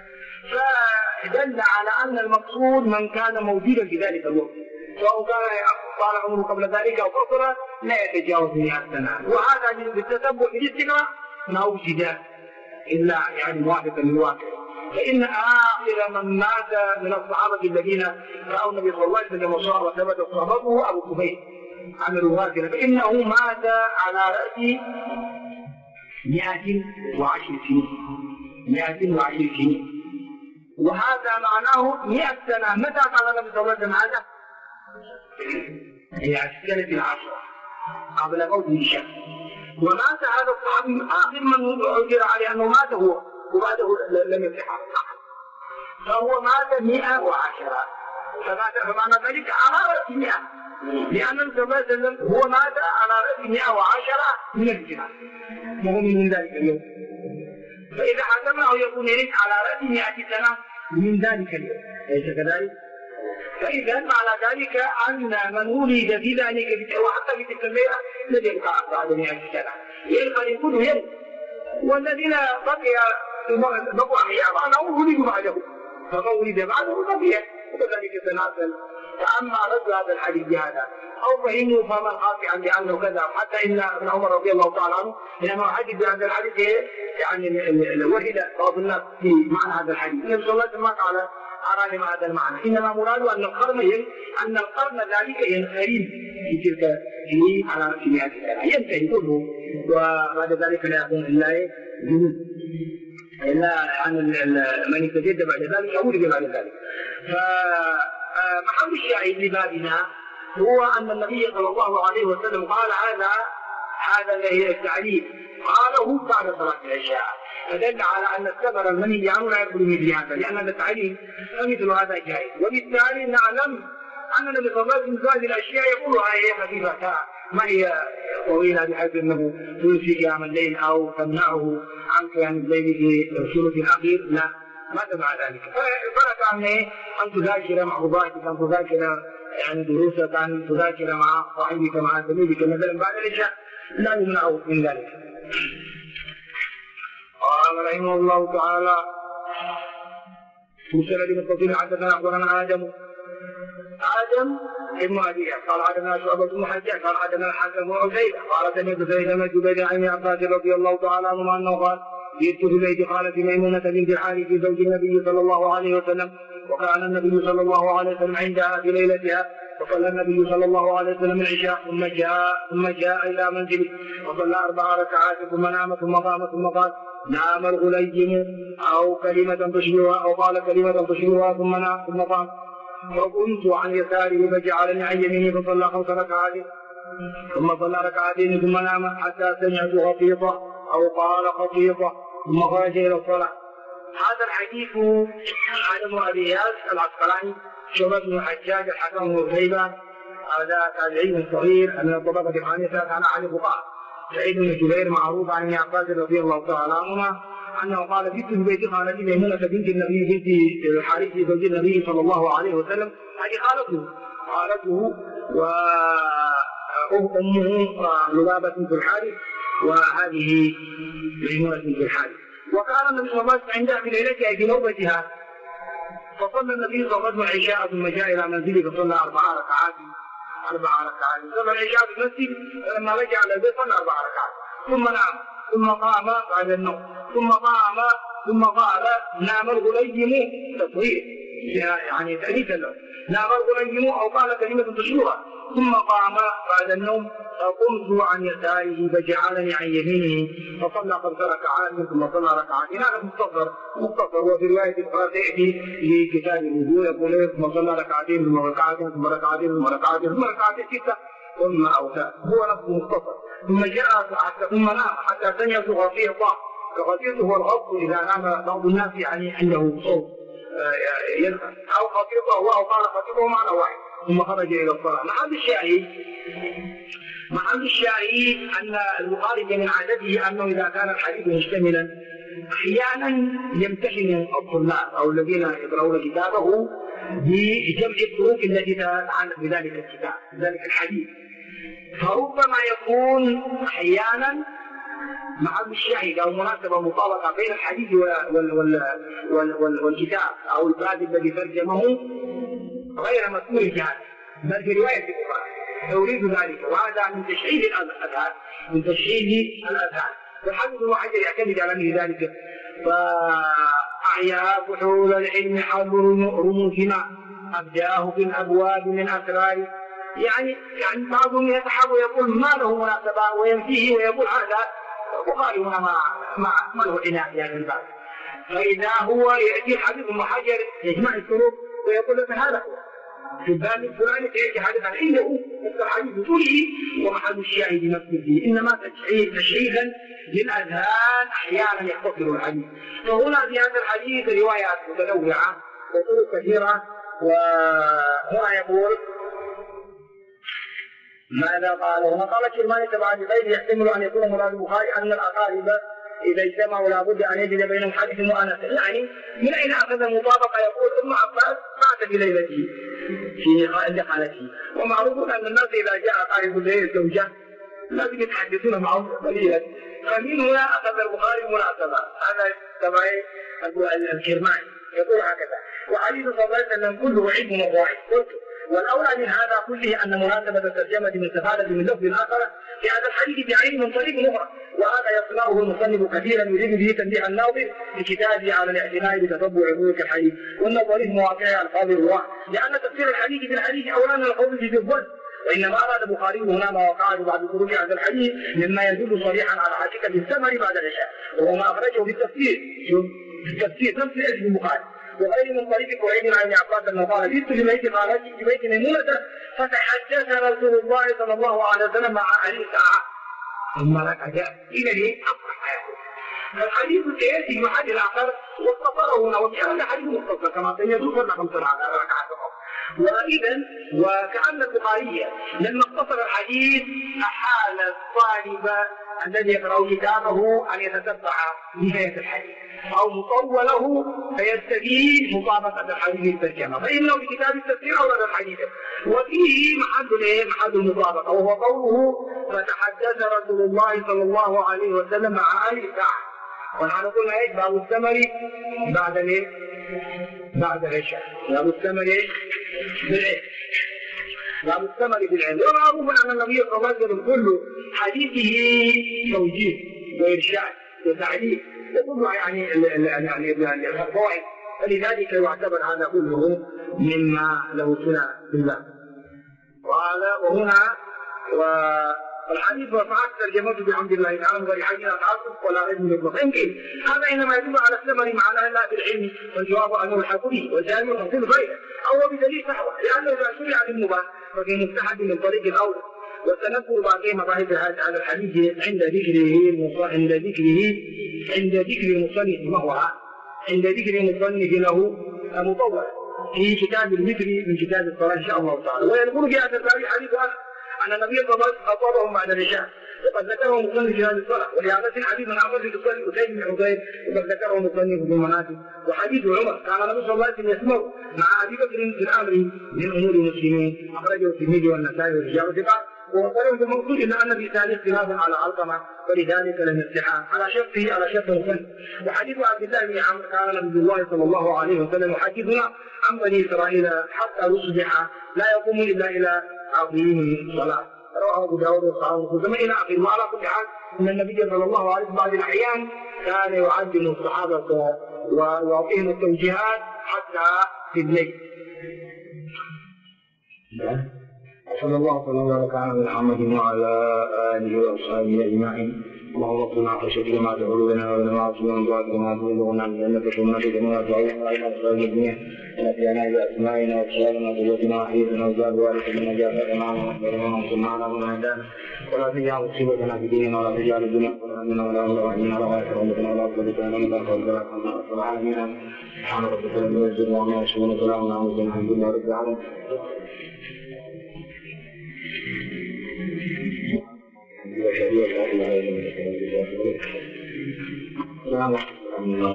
فدل على أن المقصود من كان موجودا في ذلك الوقت، سواء كان طال عمره قبل ذلك أو قصر لا يتجاوز 100 سنة. وهذا بالتتبع بالاستقراء ما وجد إلا يعني موافقا للواقع. فإن آخر من مات من الصحابة الذين رأوا النبي صلى الله عليه وسلم وصار وثبت صحابته أبو كفيل عملوا هكذا، فإنه مات على رأس 110 سنين. 110 سنين، وهذا معناه 100 سنة. متى قال النبي صلى الله عليه وسلم هذا؟ هي السنة 10 قبل موته بشهر. ومات هذا الصحابي آخر من عثر عليه أنه مات هو، وبعده لم يفتح فهو مات 110. فمعنى ذلك على رأس 100، لأن النبي صلى الله عليه وسلم هو مات على رأس 110 من الجهة وهو من ذلك اليوم. فإذا حسبناه يكون يرد على رأس 100 سنة من ذلك اليوم، ليس كذلك؟ فإذا معنى ذلك أن من ولد في ذلك وحتى في تلك الليلة لن يبقى بعد 100 سنة، يبقى يكون يد. والذين بقوا أحياء معناه ولدوا بعده، فمن ولد بعده بقي وكذلك تناسل. فأما رد هذا الحديث بهذا أو فهموا فمن قاطعا بأنه كذا، حتى إن ابن عمر رضي الله تعالى عنه حينما حدث بهذا الحديث يعني وجد بعض الناس في معنى هذا الحديث. النبي صلى الله عليه وسلم قال أراني مع هذا المعنى، إنما مراد أن القرن ذلك ينخرم في تلك على رأس 100 سنة ينتهي كله، وبعد ذلك لا يكون إلا جنود إلا عن من يتجد بعد ذلك أو ولد بعد ذلك. فمحل الشاهد لبابنا هو أن النبي صلى الله عليه وسلم قال هذا الذي التعليم قاله بعد صلاة العشاء، فدل على أن السفر المنهي عنه لا يدخل مثل هذا، لأن التعليم فمثل هذا جائز. وبالتالي نعلم أن النبي صلى الله عليه وسلم هذه الأشياء يقولها هي خفيفة ما هي طويلة بحيث أنه تنسي قيام الليل أو تمنعه عن قيام الليل في الثلث الأخير، لا ما تبع ذلك. فرق عن أن تذاكر مع خضائك، أن تذاكر يعني دروسك، أن تذاكر مع صاحبك مع زميلك مثلا بعد العشاء لا يمنع من ذلك. قال رحمه الله تعالى: "وسند متصل حدثنا أخبرنا آدم آدم ابن أبي قال حدثنا شعبة بن الحجاج قال حدثنا الحسن بن عبيدة قال سمعت سيد بن جبير عن ابن عباس رضي الله تعالى عنهما أنه قال جئت في بيت خالتي ميمونة بنت الحارث زوج النبي صلى الله عليه وسلم وكان النبي صلى الله عليه وسلم عندها في ليلتها وصلى النبي صلى الله عليه وسلم العشاء ثم جاء إلى منزله وصلى 4 ركعات ثم نام ثم قام ثم قال نام الغليم أو كلمة تشبهها أو قال كلمة تشبهها ثم نام ثم قام وقمت عن يساره فجعلني عن يمينه فصلى 5 ركعات ثم صلى ركعتين ثم نام حتى سمعت خطيطة أو قال خطيطة ثم خرج إلى الصلاة. هذا الحديث عن ابن أبي إياس العسقلاني شعبة بن الحجاج الحكم بن عتيبة هذا تابعي صغير من الطبقة الخامسة كان عن الفقهاء. سعيد بن جبير معروف عن ابن عباس رضي الله تعالى عنهما أنه قال جئت في بيت خالتي ميمونة بنت النبي بنت الحارث زوج النبي صلى الله عليه وسلم هذه خالته وأمه لبابة بنت الحارث وهذه ميمونة بنت الحارث. وكان النبي صلى الله عليه وسلم عندها في ليلتها في نوبتها فصلى النبي صلى الله عليه وسلم العشاء ثم جاء إلى منزله فصلى 4 ركعات صلى العشاء في المسجد لما رجع إلى البيت صلى 4 ركعات ثم نام ثم قام بعد النوم ثم قام ثم قال نام الغليم تصغير يعني تأنيثا له نام الغليم أو قال كلمة تشبهها ثم قام بعد النوم فقمت عن يساره فجعلني عن يمينه فصلى 5 ركعات ثم صلى ركعتين. هذا مختصر وفي رواية أخرى تأتي في كتاب الوضوء يقول ثم صلى ركعتين ثم ركعتين ثم ركعتين ثم ركعتين ثم ركعتين 6 ثم أوتى هو نفسه مختصر. ثم جاء ثم نام حتى سمعت غطيطة. الغطيط هو الغط إذا نام بعض الناس يعني عنده صوت يلقى أو خطيطة أو قال خطيطه معنى واحد ثم خرج إلى الصلاة. محل الشاهد أن البخاري من عادته أنه إذا كان الحديث مشتملا أحيانا يمتحن الطلاب أو الذين يقرؤون كتابه بجمع الطرق التي تتعلق بذلك الكتاب بذلك الحديث فربما يكون أحيانا محل الشاهد أو مناسبة مطابقة بين الحديث والكتاب أو الباب الذي ترجمه غير مذكور جهاز بل في رواية البخاري أريد ذلك وهذا من تشعيل الأذهان والحديث الواحد يعتمد على ذلك. فأحيا فحول العلم حظ رموزنا أبداه في الأبواب من أسرار يعني بعضهم يتحب ويقول ما له مناسبة وينفيه ويقول هذا البخاري هنا ما له عناية في هذا الباب. فإذا هو يأتي الحديث ابن حجر يجمع الطرق ويقول لك هذا هو في الباب الفلاني تأتي حديثا عنده الحديث كله ومحل الشاهد نفسه فيه إنما تشعيلا للأذهان أحيانا يختصر الحديث. فهنا في هذا الحديث روايات متنوعة وطرق كثيرة. وهنا يقول ماذا قال؟ هنا قال كرماني تبع الغيب يحتمل أن يكون مراد البخاري أن الأقارب إذا اجتمعوا لابد أن يجد بينهم حديث مؤنث يعني من أين أخذ المطابقة؟ يقول ابن عباس مات في ليلته في خالته ومعروف أن الناس إذا جاء قارب الليل الزوجة لازم يتحدثون معهم قليلا فمن هنا أخذ البخاري المناسبة. هذا تبع الكرماني يقول هكذا. وحديث صلى الله عليه وسلم كله علم وضعيف. قلت والأولى من هذا كله أن مناسبة الترجمة من استفادة من لفظ آخر في هذا الحديث بعين من طريق أخرى وهذا يصنعه المصنف كثيرا يريد به تنبيه الناظر بكتابه على الاعتناء بتتبع عموم الحديث والنظر في مواقع ألفاظ الرواة لأن تفسير الحديث بالحديث أولا القول في الظن وإنما أراد البخاري هنا ما وقعه بعد خروج هذا الحديث مما يدل صريحا على حقيقة الثمر بعد العشاء وهو ما أخرجه في التفسير نفس اسم البخاري وغير من طريق قريب عن عباس أنه قال جئت في بيت ميمونة فتحدث رسول الله صلى الله عليه وسلم مع أهل ساعة ثم لك جاء إلى لي الحديث سيأتي محل الآخر واختصره هنا وكأن الحديث مختصر كما سيدوك لنا 5 ركعات وإذا وكأن البخاري لما اختصر الحديث أحال الطالب الذي يقرأ كتابه أن يتتبع نهاية الحديث أو مطوله فيستفيد مطابقة الحديث الترجمة فإنه في كتاب التفسير أورد الحديث وفيه محل المطابقة وهو قوله فتحدث رسول الله صلى الله عليه وسلم مع أهل الساعة ونحن قلنا باب الثمر بعد بعد العشاء. باب الثمر بالعلم. باب الثمر بالعلم. ومعروف أن النبي صلى الله عليه وسلم كل حديثه توجيه وإرشاد وتعليم وكل يعني الفوائد، فلذلك يعتبر هذا كله مما له صلة بالله. وهنا والحديث وفعلت ترجمته بحمد الله تعالى غير حديث تعصب ولا غير من الضغط. يمكن هذا انما يدل على الثمر معناه لا بالعلم، والجواب انه الحق به والجانب يحصل غيره او بدليل صحوه، لانه اذا شرع بالمباح ففي مستحب من طريق الاولى. وسنذكر باقي مباحث هذا الحديث عند ذكر المصنف وهو عند ذكر المصنف له مطول في كتاب الوتر من كتاب الصلاة إن شاء الله تعالى. ويقول في هذا الباب حديث أن النبي صلى الله عليه وسلم أصابهم بعد العشاء، وقد ذكره مصنف في هذه الصلاة، ولهذا حديث عن عمر بن أسيد بن حذيفة وقد ذكره مصنف في المناقب. وحديث عمر كان النبي صلى الله عليه وسلم يسمع مع أبي بكر في الأمر من أمور المسلمين، أخرجه الترمذي والنسائي والرجال ثقات. وقالوا بالمقصود إلا أن في ثالث خلافا على علقمة، ولذلك لم يصح على شرطه المصنف. وحديث عبد الله بن عمرو كان نبي الله صلى الله عليه وسلم يحدثنا عن بني إسرائيل حتى يصبح لا يقوم إلا إلى عظيم الصلاة، رواه أبو داود وصححه كما إلى آخره. وعلى كل حال أن النبي صلى الله عليه وسلم بعض الأحيان كان يعلم الصحابة ويعطيهم التوجيهات حتى في الليل. صلى الله على محمد وعلى آله وأصحابه أجمعين. اللهم اغفر خشيتك ما تحول بنا وبين معاصيك ومن طاعتك ما تبلغنا عن جنتك ومن نشرك ما تعوضنا إلى أسرار الدنيا ونفعنا بأسمائنا وأبصارنا وقوتنا وحياتنا وزاد وارث من نجاة معنا واخبرنا وانصرنا على من عادانا ولا تجعل مصيبتنا في ديننا ولا تجعل الدنيا أكبر همنا ولا مبلغ علمنا ولا آخر همتنا ولا أكبر بنا من ذاك والبلاء رب العالمين. سبحان ربك رب العزة عما يصفون وسلام على المرسلين الحمد لله رب العالمين.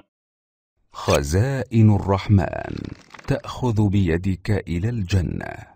خزائن الرحمن تأخذ بيدك إلى الجنة.